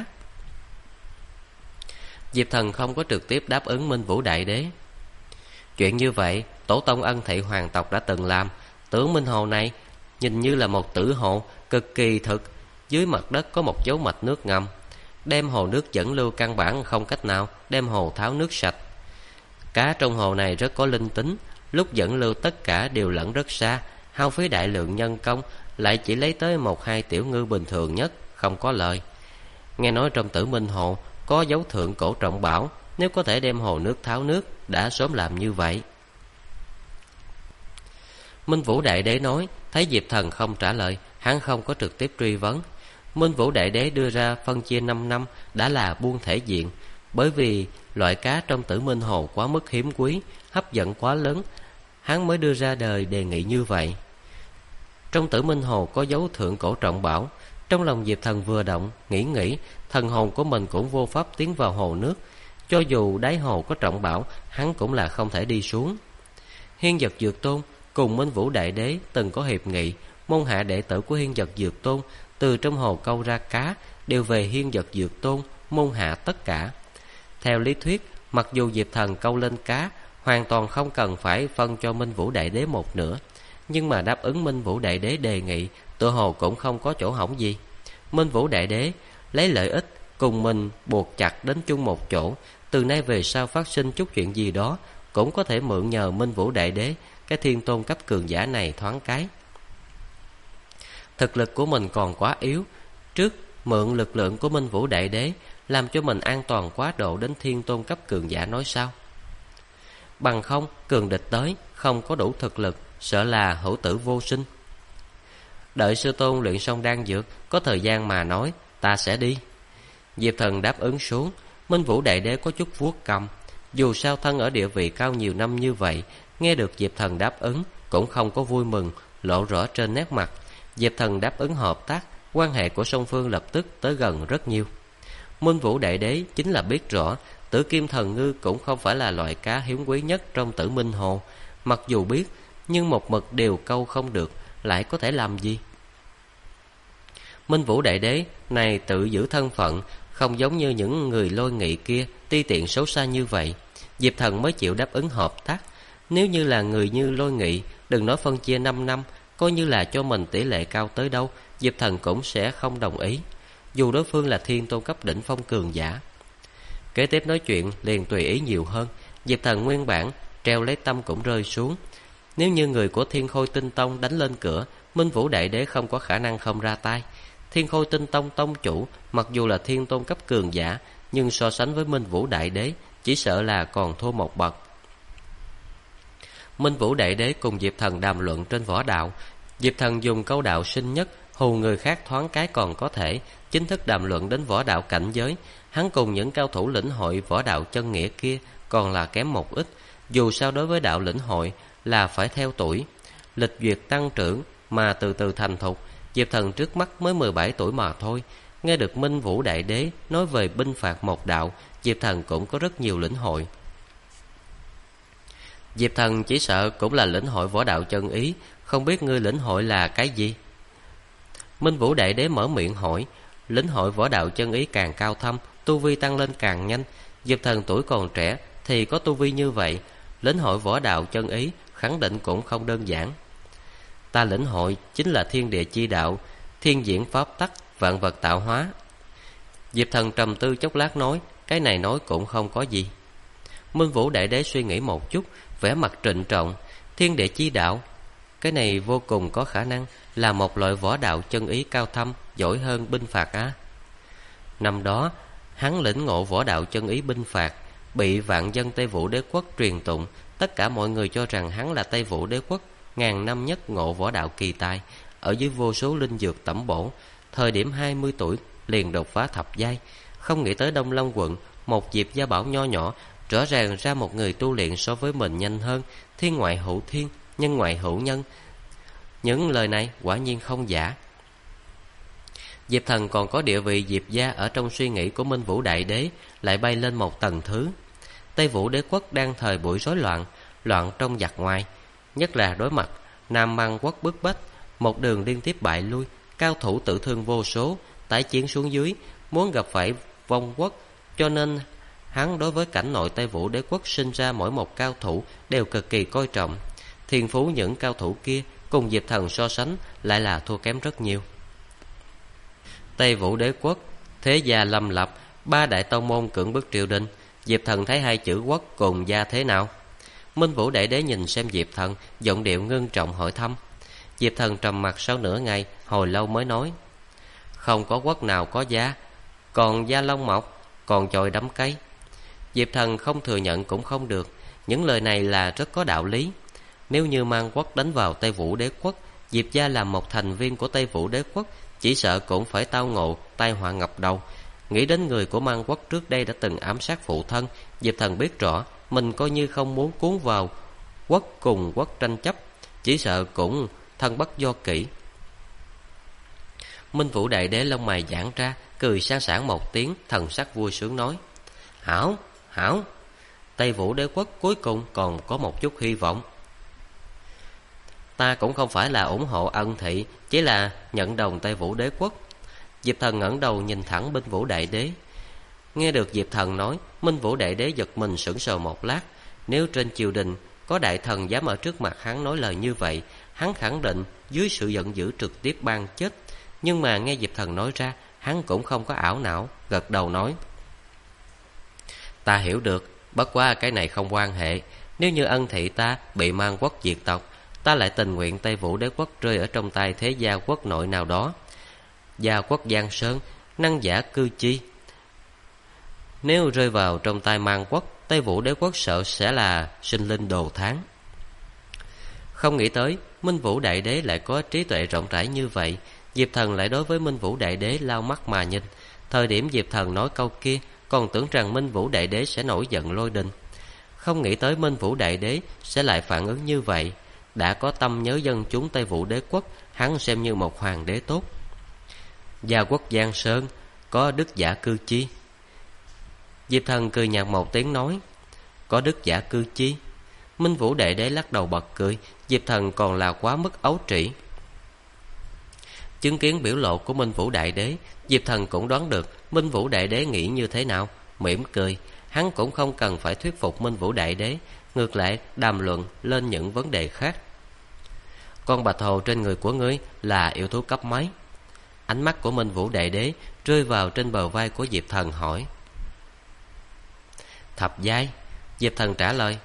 Diệp Thần không có trực tiếp đáp ứng Minh Vũ Đại Đế. Chuyện như vậy tổ tông Ân thị hoàng tộc đã từng làm. Tử Minh Hồ này nhìn như là một tử hồ, cực kỳ thực. Dưới mặt đất có một dấu mạch nước ngầm, đem hồ nước dẫn lưu căn bản không cách nào đem hồ tháo nước sạch. Cá trong hồ này rất có linh tính, lúc dẫn lưu tất cả đều lẫn rất xa, hao phí đại lượng nhân công, lại chỉ lấy tới 1-2 tiểu ngư bình thường nhất, không có lợi. Nghe nói trong Tử Minh Hồ có dấu thượng cổ trọng bảo, nếu có thể đem hồ nước tháo nước, đã sớm làm như vậy. Minh Vũ Đại Đế nói, thấy Diệp Thần không trả lời, hắn không có trực tiếp truy vấn. Minh Vũ Đại Đế đưa ra phân chia 5 năm đã là buông thể diện, bởi vì loại cá trong Tử Minh Hồ quá mức hiếm quý, hấp dẫn quá lớn, hắn mới đưa ra đời đề nghị như vậy. Trong Tử Minh Hồ có dấu thượng cổ trọng bảo. Trong lòng Diệp Thần vừa động, nghĩ thần hồn của mình cũng vô pháp tiến vào hồ nước. Cho dù đáy hồ có trọng bảo, hắn cũng là không thể đi xuống. Hiên Dật Dược Tôn cùng Minh Vũ Đại Đế từng có hiệp nghị, môn hạ đệ tử của Hiên Dật Dược Tôn từ trong hồ câu ra cá đều về Hiên Dật Dược Tôn môn hạ tất cả. Theo lý thuyết, mặc dù Diệp Thần câu lên cá hoàn toàn không cần phải phân cho Minh Vũ Đại Đế một nửa, nhưng mà đáp ứng Minh Vũ Đại Đế đề nghị, tựa hồ cũng không có chỗ hỏng gì. Minh Vũ Đại Đế lấy lợi ích cùng mình buộc chặt đến chung một chỗ, từ nay về sau phát sinh chút chuyện gì đó cũng có thể mượn nhờ Minh Vũ Đại Đế cái thiên tôn cấp cường giả này thoáng cái. Thực lực của mình còn quá yếu, trước mượn lực lượng của Minh Vũ Đại Đế làm cho mình an toàn quá độ đến thiên tôn cấp cường giả nói sao? Bằng không, cường địch tới, không có đủ thực lực, sợ là hữu tử vô sinh. Đợi sư tôn luyện xong đan dược, có thời gian mà nói, ta sẽ đi. Diệp Thần đáp ứng xuống. Minh Vũ Đại Đế có chút vuốt cằm. Dù sao thân ở địa vị cao nhiều năm như vậy, nghe được Diệp Thần đáp ứng cũng không có vui mừng lộ rõ trên nét mặt. Diệp Thần đáp ứng hợp tác, quan hệ của song phương lập tức tới gần rất nhiều. Minh Vũ Đại Đế chính là biết rõ Tử Kim Thần Ngư cũng không phải là loại cá hiếm quý nhất trong Tử Minh Hồ. Mặc dù biết, nhưng một mực đều câu không được, lại có thể làm gì? Minh Vũ Đại Đế này tự giữ thân phận, không giống như những người Lôi Nghị kia ti tiện xấu xa như vậy. Diệp Thần mới chịu đáp ứng hợp tác. Nếu như là người như Lôi Nghị, đừng nói phân chia 5 năm, coi như là cho mình tỷ lệ cao tới đâu, Diệp Thần cũng sẽ không đồng ý, dù đối phương là thiên tôn cấp đỉnh phong cường giả. Kế tiếp nói chuyện liền tùy ý nhiều hơn. Diệp Thần nguyên bản treo lấy tâm cũng rơi xuống. Nếu như người của Thiên Khôi Tinh Tông đánh lên cửa, Minh Vũ Đại Đế không có khả năng không ra tay. Thiên Khôi Tinh Tông tông chủ mặc dù là thiên tôn cấp cường giả, nhưng so sánh với Minh Vũ Đại Đế chỉ sợ là còn thua một bậc. Minh Vũ Đại Đế cùng Diệp Thần đàm luận trên võ đạo. Diệp Thần dùng câu đạo sinh nhất hù người khác thoáng cái còn có thể, chính thức đàm luận đến võ đạo cảnh giới. Hắn cùng những cao thủ lĩnh hội võ đạo chân nghĩa kia còn là kém một ít. Dù sao đối với đạo lĩnh hội là phải theo tuổi lịch duyệt tăng trưởng mà từ từ thành thục. Diệp Thần trước mắt mới 17 tuổi mà thôi. Nghe được Minh Vũ Đại Đế nói về binh phạt một đạo, Diệp Thần cũng có rất nhiều lĩnh hội. Diệp Thần chỉ sợ cũng là lĩnh hội võ đạo chân ý, không biết ngươi lĩnh hội là cái gì? Minh Vũ Đại Đế mở miệng hỏi. Lĩnh hội võ đạo chân ý càng cao thâm, tu vi tăng lên càng nhanh. Diệp Thần tuổi còn trẻ thì có tu vi như vậy, lĩnh hội võ đạo chân ý khẳng định cũng không đơn giản. Ta lĩnh hội chính là thiên địa chi đạo, thiên diễn pháp tắc, vạn vật tạo hóa. Diệp Thần trầm tư chốc lát nói, cái này nói cũng không có gì. Minh Vũ Đại Đế suy nghĩ một chút, vẻ mặt trịnh trọng. Thiên địa chi đạo, cái này vô cùng có khả năng là một loại võ đạo chân ý cao thâm, giỏi hơn binh phạt á. Năm đó hắn lĩnh ngộ võ đạo chân ý binh phạt, bị vạn dân Tây Vũ Đế quốc truyền tụng. Tất cả mọi người cho rằng hắn là Tây Vũ Đế quốc ngàn năm nhất ngộ võ đạo kỳ tài, ở dưới vô số linh dược tẩm bổ. Thời điểm 20 tuổi liền đột phá thập giai. Không nghĩ tới Đông Long quận, một Diệp Gia Bảo nho nhỏ, rõ ràng ra một người tu luyện so với mình nhanh hơn. Thiên ngoại hữu thiên, nhân ngoại hữu nhân. Những lời này quả nhiên không giả. Diệp Thần còn có địa vị Diệp gia ở trong suy nghĩ của Minh Vũ Đại Đế lại bay lên một tầng thứ. Tây Vũ Đế quốc đang thời buổi rối loạn, loạn trong giặc ngoài, nhất là đối mặt Nam Mang quốc bức bách, một đường liên tiếp bại lui, cao thủ tử thương vô số, tái chiến xuống dưới, muốn gặp phải vong quốc, cho nên hắn đối với cảnh nội Tây Vũ Đế quốc sinh ra mỗi một cao thủ đều cực kỳ coi trọng. Thiên phú những cao thủ kia cùng Diệp Thần so sánh lại là thua kém rất nhiều. Tây Vũ Đế quốc, thế gia lâm lập, ba đại tông môn cưỡng bức triều đình. Diệp Thần thấy hai chữ quốc cùng gia thế nào? Minh Vũ Đại Đế nhìn xem Diệp Thần, giọng điệu ngưng trọng hỏi thăm. Diệp Thần trầm mặt sau nửa ngày, hồi lâu mới nói, không có quốc nào có gia, còn gia long mọc, còn chồi đắm cây. Diệp Thần không thừa nhận cũng không được, những lời này là rất có đạo lý. Nếu như Mang quốc đánh vào Tây Vũ Đế quốc, Diệp gia làm một thành viên của Tây Vũ Đế quốc, chỉ sợ cũng phải tao ngộ tai họa ngập đầu. Nghĩ đến người của Mang quốc trước đây đã từng ám sát phụ thân, Diệp Thần biết rõ mình coi như không muốn cuốn vào quốc cùng quốc tranh chấp, chỉ sợ cũng thân bất do kỷ. Minh Vũ Đại Đế lông mày giãn ra, cười sang sảng một tiếng, thần sắc vui sướng nói, hảo, hảo, Tây Vũ Đế quốc cuối cùng còn có một chút hy vọng. Ta cũng không phải là ủng hộ Ân thị, chỉ là nhận đồng Tây Vũ Đế quốc. Diệp Thần ngẩng đầu nhìn thẳng Minh Vũ Đại Đế. Nghe được Diệp Thần nói, Minh Vũ Đại Đế giật mình sững sờ một lát. Nếu trên triều đình có đại thần dám ở trước mặt hắn nói lời như vậy, hắn khẳng định dưới sự giận dữ trực tiếp ban chết. Nhưng mà nghe Diệp Thần nói ra, hắn cũng không có ảo não, gật đầu nói, ta hiểu được, bất quá cái này không quan hệ. Nếu như Ân thị ta bị Mang quốc diệt tộc, ta lại tình nguyện Tây Vũ Đế quốc rơi ở trong tay thế gia quốc nội nào đó. Gia quốc Giang Sơn, năng giả cư chi. Nếu rơi vào trong tay Mang quốc, Tây Vũ Đế quốc sợ sẽ là sinh linh đồ thán. Không nghĩ tới Minh Vũ Đại Đế lại có trí tuệ rộng rãi như vậy. Diệp Thần lại đối với Minh Vũ Đại Đế lau mắt mà nhìn. Thời điểm Diệp Thần nói câu kia, còn tưởng rằng Minh Vũ Đại Đế sẽ nổi giận lôi đình. Không nghĩ tới Minh Vũ Đại Đế sẽ lại phản ứng như vậy. Đã có tâm nhớ dân chúng Tây Vũ Đế quốc, hắn xem như một hoàng đế tốt. Gia quốc Giang Sơn, có đức giả cư chi. Diệp Thần cười nhạt một tiếng nói, có đức giả cư chi. Minh Vũ Đại Đế lắc đầu bật cười. Diệp Thần còn là quá mức ấu trĩ. Chứng kiến biểu lộ của Minh Vũ Đại Đế, Diệp Thần cũng đoán được Minh Vũ Đại Đế nghĩ như thế nào, mỉm cười. Hắn cũng không cần phải thuyết phục Minh Vũ Đại Đế, ngược lại đàm luận lên những vấn đề khác. Con bạch hồ trên người của ngươi là yêu thú cấp mấy? Ánh mắt của Minh Vũ Đại Đế rơi vào trên bờ vai của Diệp Thần hỏi. Thập giai. Diệp Thần trả lời.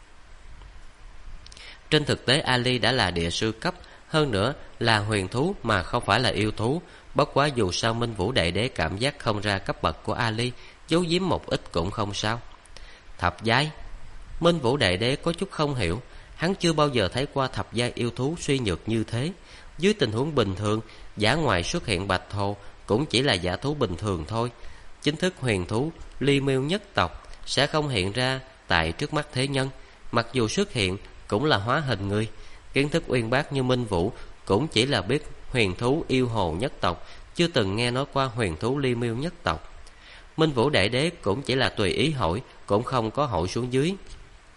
Trên thực tế Ali đã là địa sư cấp, hơn nữa là huyền thú mà không phải là yêu thú. Bất quá dù sao Minh Vũ Đại Đế cảm giác không ra cấp bậc của Ali, giấu giếm một ít cũng không sao. Thập giai. Minh Vũ Đại Đế có chút không hiểu, hắn chưa bao giờ thấy qua thập giai yêu thú suy nhược như thế. Dưới tình huống bình thường, giả ngoài xuất hiện bạch hồ cũng chỉ là giả thú bình thường thôi. Chính thức huyền thú Ly Miêu nhất tộc sẽ không hiện ra tại trước mắt thế nhân, mặc dù xuất hiện cũng là hóa hình người. Kiến thức uyên bác như Minh Vũ cũng chỉ là biết huyền thú yêu hồ nhất tộc, chưa từng nghe nói qua huyền thú Ly Miêu nhất tộc. Minh Vũ Đại Đế cũng chỉ là tùy ý hỏi, cũng không có hỏi xuống dưới.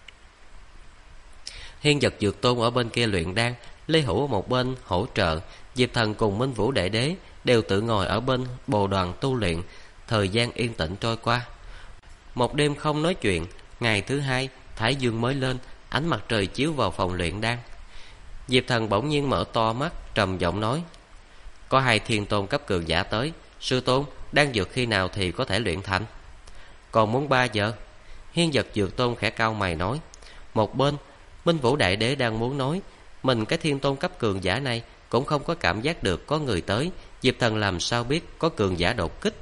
Hiên Vật Dược Tôn ở bên kia luyện đan, Lê Hữu ở một bên hỗ trợ. Diệp Thần cùng Minh Vũ Đại Đế đều tự ngồi ở bên bồ đoàn tu luyện. Thời gian yên tĩnh trôi qua. Một đêm không nói chuyện. Ngày thứ hai, thái dương mới lên, ánh mặt trời chiếu vào phòng luyện đan. Diệp Thần bỗng nhiên mở to mắt, trầm giọng nói: có 2 thiên tôn cấp cường giả tới. Sư tôn, đan dược khi nào thì có thể luyện thành? Còn muốn 3 giờ. Hiên Vật Dược Tôn khẽ cau mày nói. Một bên, Minh Vũ Đại Đế đang muốn nói, mình cái thiên tôn cấp cường giả này cũng không có cảm giác được có người tới. Diệp Thần làm sao biết có cường giả đột kích?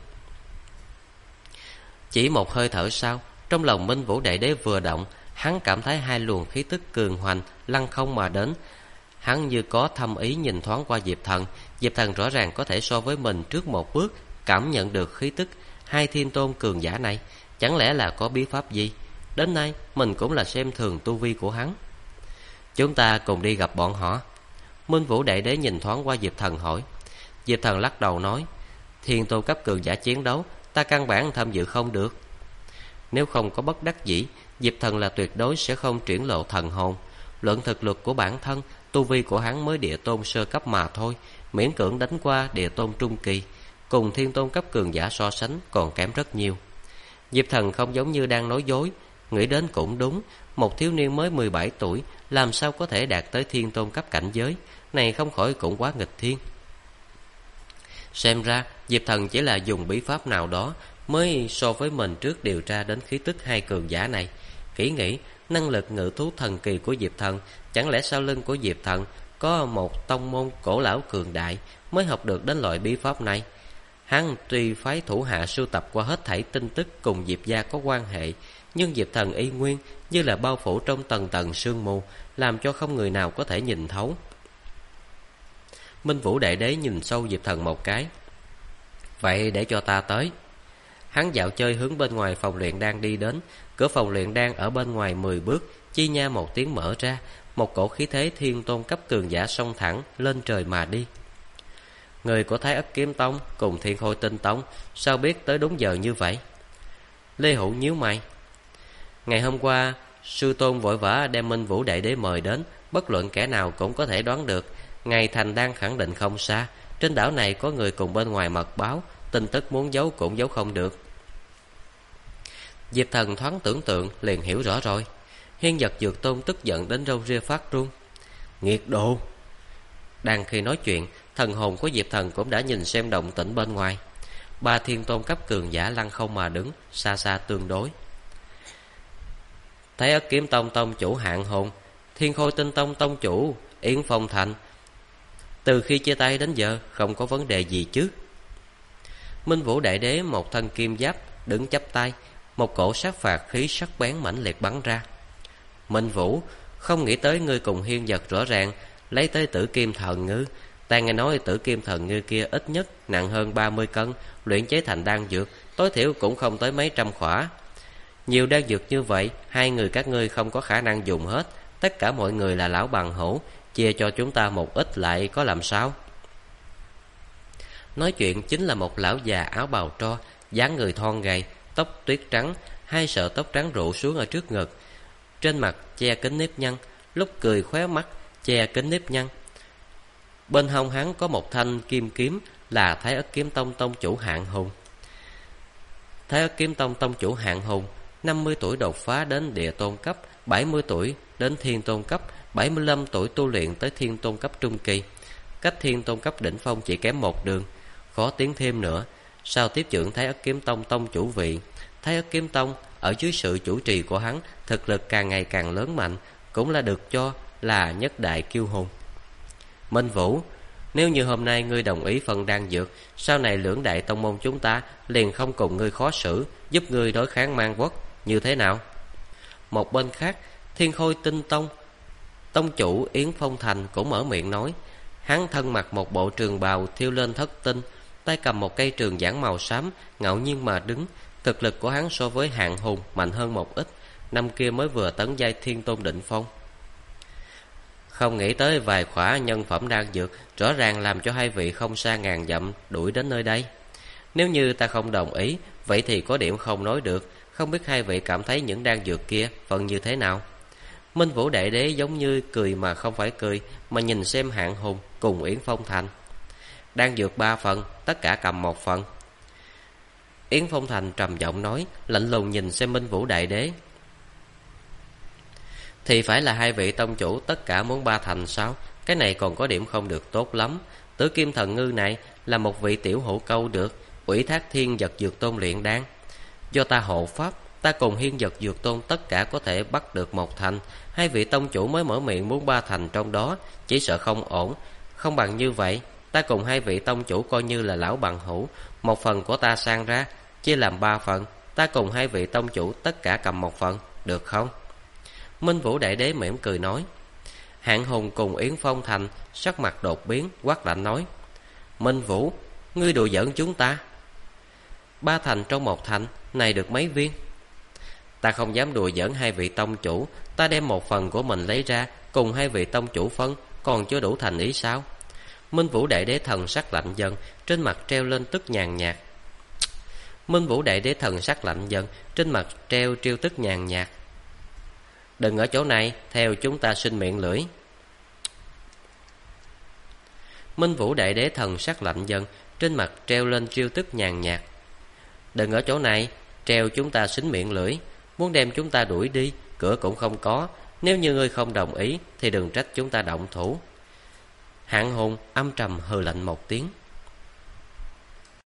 Chỉ một hơi thở sau, trong lòng Minh Vũ Đại Đế vừa động, hắn cảm thấy 2 luồng khí tức cường hoành lăng không mà đến. Hắn như có thâm ý nhìn thoáng qua Diệp Thần. Diệp Thần rõ ràng có thể so với mình trước một bước, cảm nhận được khí tức 2 thiên tôn cường giả này. Chẳng lẽ là có bí pháp gì? Đến nay mình cũng là xem thường tu vi của hắn. Chúng ta cùng đi gặp bọn họ. Minh Vũ Đại Đế nhìn thoáng qua Diệp Thần hỏi. Diệp Thần lắc đầu nói: thiên tôn cấp cường giả chiến đấu, ta căn bản tham dự không được. Nếu không có bất đắc dĩ, Diệp Thần là tuyệt đối sẽ không triển lộ thần hồn. Luận thực lực của bản thân, tu vi của hắn mới địa tôn sơ cấp mà thôi, miễn cưỡng đánh qua địa tôn trung kỳ, cùng thiên tôn cấp cường giả so sánh còn kém rất nhiều. Diệp Thần không giống như đang nói dối, nghĩ đến cũng đúng, một thiếu niên mới 17 tuổi làm sao có thể đạt tới thiên tôn cấp cảnh giới, này không khỏi cũng quá nghịch thiên. Xem ra Diệp Thần chỉ là dùng bí pháp nào đó mới so với mình trước điều tra đến khí tức 2 cường giả này. Kỹ nghĩ, năng lực ngự thú thần kỳ của Diệp Thần, chẳng lẽ sau lưng của Diệp Thần có một tông môn cổ lão cường đại mới học được đến loại bí pháp này? Hắn tuy phái thủ hạ sưu tập qua hết thảy tin tức cùng Diệp gia có quan hệ, nhưng Diệp Thần y nguyên như là bao phủ trong tầng tầng sương mù, làm cho không người nào có thể nhìn thấu. Minh Vũ Đại Đế nhìn sâu Diệp Thần một cái. Vậy để cho ta tới. Hắn dạo chơi hướng bên ngoài phòng luyện đan đi đến. Cửa phòng luyện đan ở bên ngoài 10 bước, chi nha một tiếng mở ra, một cổ khí thế thiên tôn cấp cường giả xông thẳng lên trời mà đi. Người của Thái Ất Kiếm Tông cùng Thiên Khôi Tinh Tông sao biết tới đúng giờ như vậy? Lê Hữu nhíu mày. Ngày hôm qua sư tôn vội vã đem Minh Vũ Đại Đế mời đến, bất luận kẻ nào cũng có thể đoán được ngày thành đang khẳng định không xa. Trên đảo này có người cùng bên ngoài mật báo, tin tức muốn giấu cũng giấu không được. Diệp Thần thoáng tưởng tượng liền hiểu rõ rồi. Hiên Vật Dược Tôn tức giận đến râu ria phát run. Nghiệt đồ! Đang khi nói chuyện, thần hồn của Diệp Thần cũng đã nhìn xem động tĩnh bên ngoài. 3 thiên tôn cấp cường giả lăng không mà đứng, xa xa tương đối. Thái Ất Kiếm Tông tông chủ Hạng Hồn, Thiên Khôi Tinh Tông tông chủ Yến Phong Thành, từ khi chia tay đến giờ không có vấn đề gì chứ? Minh Vũ Đại Đế một thân kim giáp đứng chắp tay, một cổ sát phạt khí sắc bén mãnh liệt bắn ra. Minh Vũ, không nghĩ tới ngươi cùng Hiên Vật rõ ràng lấy tới Tử Kim Thần Ngư. Ta nghe nói Tử Kim Thần Ngư kia ít nhất nặng hơn 30 cân, luyện chế thành đan dược tối thiểu cũng không tới mấy trăm khỏa. Nhiều đan dược như vậy, 2 người các ngươi không có khả năng dùng hết. Tất cả mọi người là lão bằng hữu, chia cho chúng ta một ít lại có làm sao? Nói chuyện chính là một lão già áo bào tro, dáng người thon gầy, tóc tuyết trắng, 2 sợi tóc trắng rủ xuống ở trước ngực, trên mặt che kính nếp nhăn, lúc cười khóe mắt che kính nếp nhăn. Bên hông hắn có một thanh kim kiếm, là Thái Ất Kiếm Tông tông chủ Hạng Hùng. Thái Ất Kiếm Tông tông chủ Hạng Hùng 50 tuổi đột phá đến địa tôn cấp, 70 tuổi đến thiên tôn cấp, 75 tuổi tu luyện tới thiên tôn cấp trung kỳ. Cách thiên tôn cấp đỉnh phong chỉ kém một đường, khó tiến thêm nữa. Sau tiếp trưởng Thái Ất Kiếm Tông tông chủ vị, Thái Ất Kiếm Tông ở dưới sự chủ trì của hắn, thực lực càng ngày càng lớn mạnh, cũng là được cho là nhất đại kiêu hùng. Minh Vũ, nếu như hôm nay ngươi đồng ý phần đan dược, sau này lưỡng đại tông môn chúng ta liền không cùng ngươi khó xử, giúp ngươi đối kháng Man Quốc, như thế nào? Một bên khác, Thiên Khôi Tinh Tông tông chủ Yến Phong Thành cũng mở miệng nói. Hắn thân mặc một bộ trường bào thiêu lên thất tinh, tay cầm một cây trường giản màu xám, ngạo nhiên mà đứng. Thực lực của hắn so với Hạng Hùng mạnh hơn một ít, năm kia mới vừa tấn giai thiên tôn định phong. Không nghĩ tới vài khỏa nhân phẩm đan dược rõ ràng làm cho 2 vị không xa ngàn dặm đuổi đến nơi đây. Nếu như ta không đồng ý, vậy thì có điểm không nói được. Không biết 2 vị cảm thấy những đan dược kia phần như thế nào? Minh Vũ Đại Đế giống như cười mà không phải cười, mà nhìn xem Hạng Hùng cùng Yến Phong Thành. Đan dược 3 phần, tất cả cầm 1 phần. Yến Phong Thành trầm giọng nói, lạnh lùng nhìn xem Minh Vũ Đại Đế. Thì phải là 2 vị tông chủ tất cả muốn 3 thành sao? Cái này còn có điểm không được tốt lắm. Tử Kim Thần Ngư này là một vị tiểu hữu câu được, ủy thác Thiên Vật Dược Tôn luyện đan. Do ta hộ pháp, ta cùng Hiên Vật Dược Tôn tất cả có thể bắt được 1 thành. 2 vị tông chủ mới mở miệng muốn 3 thành trong đó, chỉ sợ không ổn. Không bằng như vậy, ta cùng 2 vị tông chủ coi như là lão bằng hữu, 1 phần của ta sang ra, chia làm 3 phần. Ta cùng 2 vị tông chủ tất cả cầm 1 phần, được không? Minh Vũ Đại Đế mỉm cười nói. Hạng Hùng cùng Yến Phong Thành sắc mặt đột biến, quát lạnh nói, Minh Vũ, ngươi đùa giỡn chúng ta. 3 thành trong 1 thành, này được mấy viên? Ta không dám đùa giỡn 2 vị tông chủ. Ta đem 1 phần của mình lấy ra, cùng 2 vị tông chủ phân, còn chưa đủ thành ý sao? Minh Vũ Đại Đế thần sắc lạnh dần, trên mặt treo lên tức nhàn nhạt. Minh Vũ Đại Đế thần sắc lạnh dần, trên mặt treo trêu tức nhàn nhạt. Đừng ở chỗ này, theo chúng ta xin miệng lưỡi. Minh Vũ Đại Đế thần sắc lạnh dần, trên mặt treo lên trêu tức nhàn nhạt. Đừng ở chỗ này, treo chúng ta xính miệng lưỡi. Muốn đem chúng ta đuổi đi, cửa cũng không có. Nếu như ngươi không đồng ý, thì đừng trách chúng ta động thủ. Hạng Hùng âm trầm hừ lạnh một tiếng.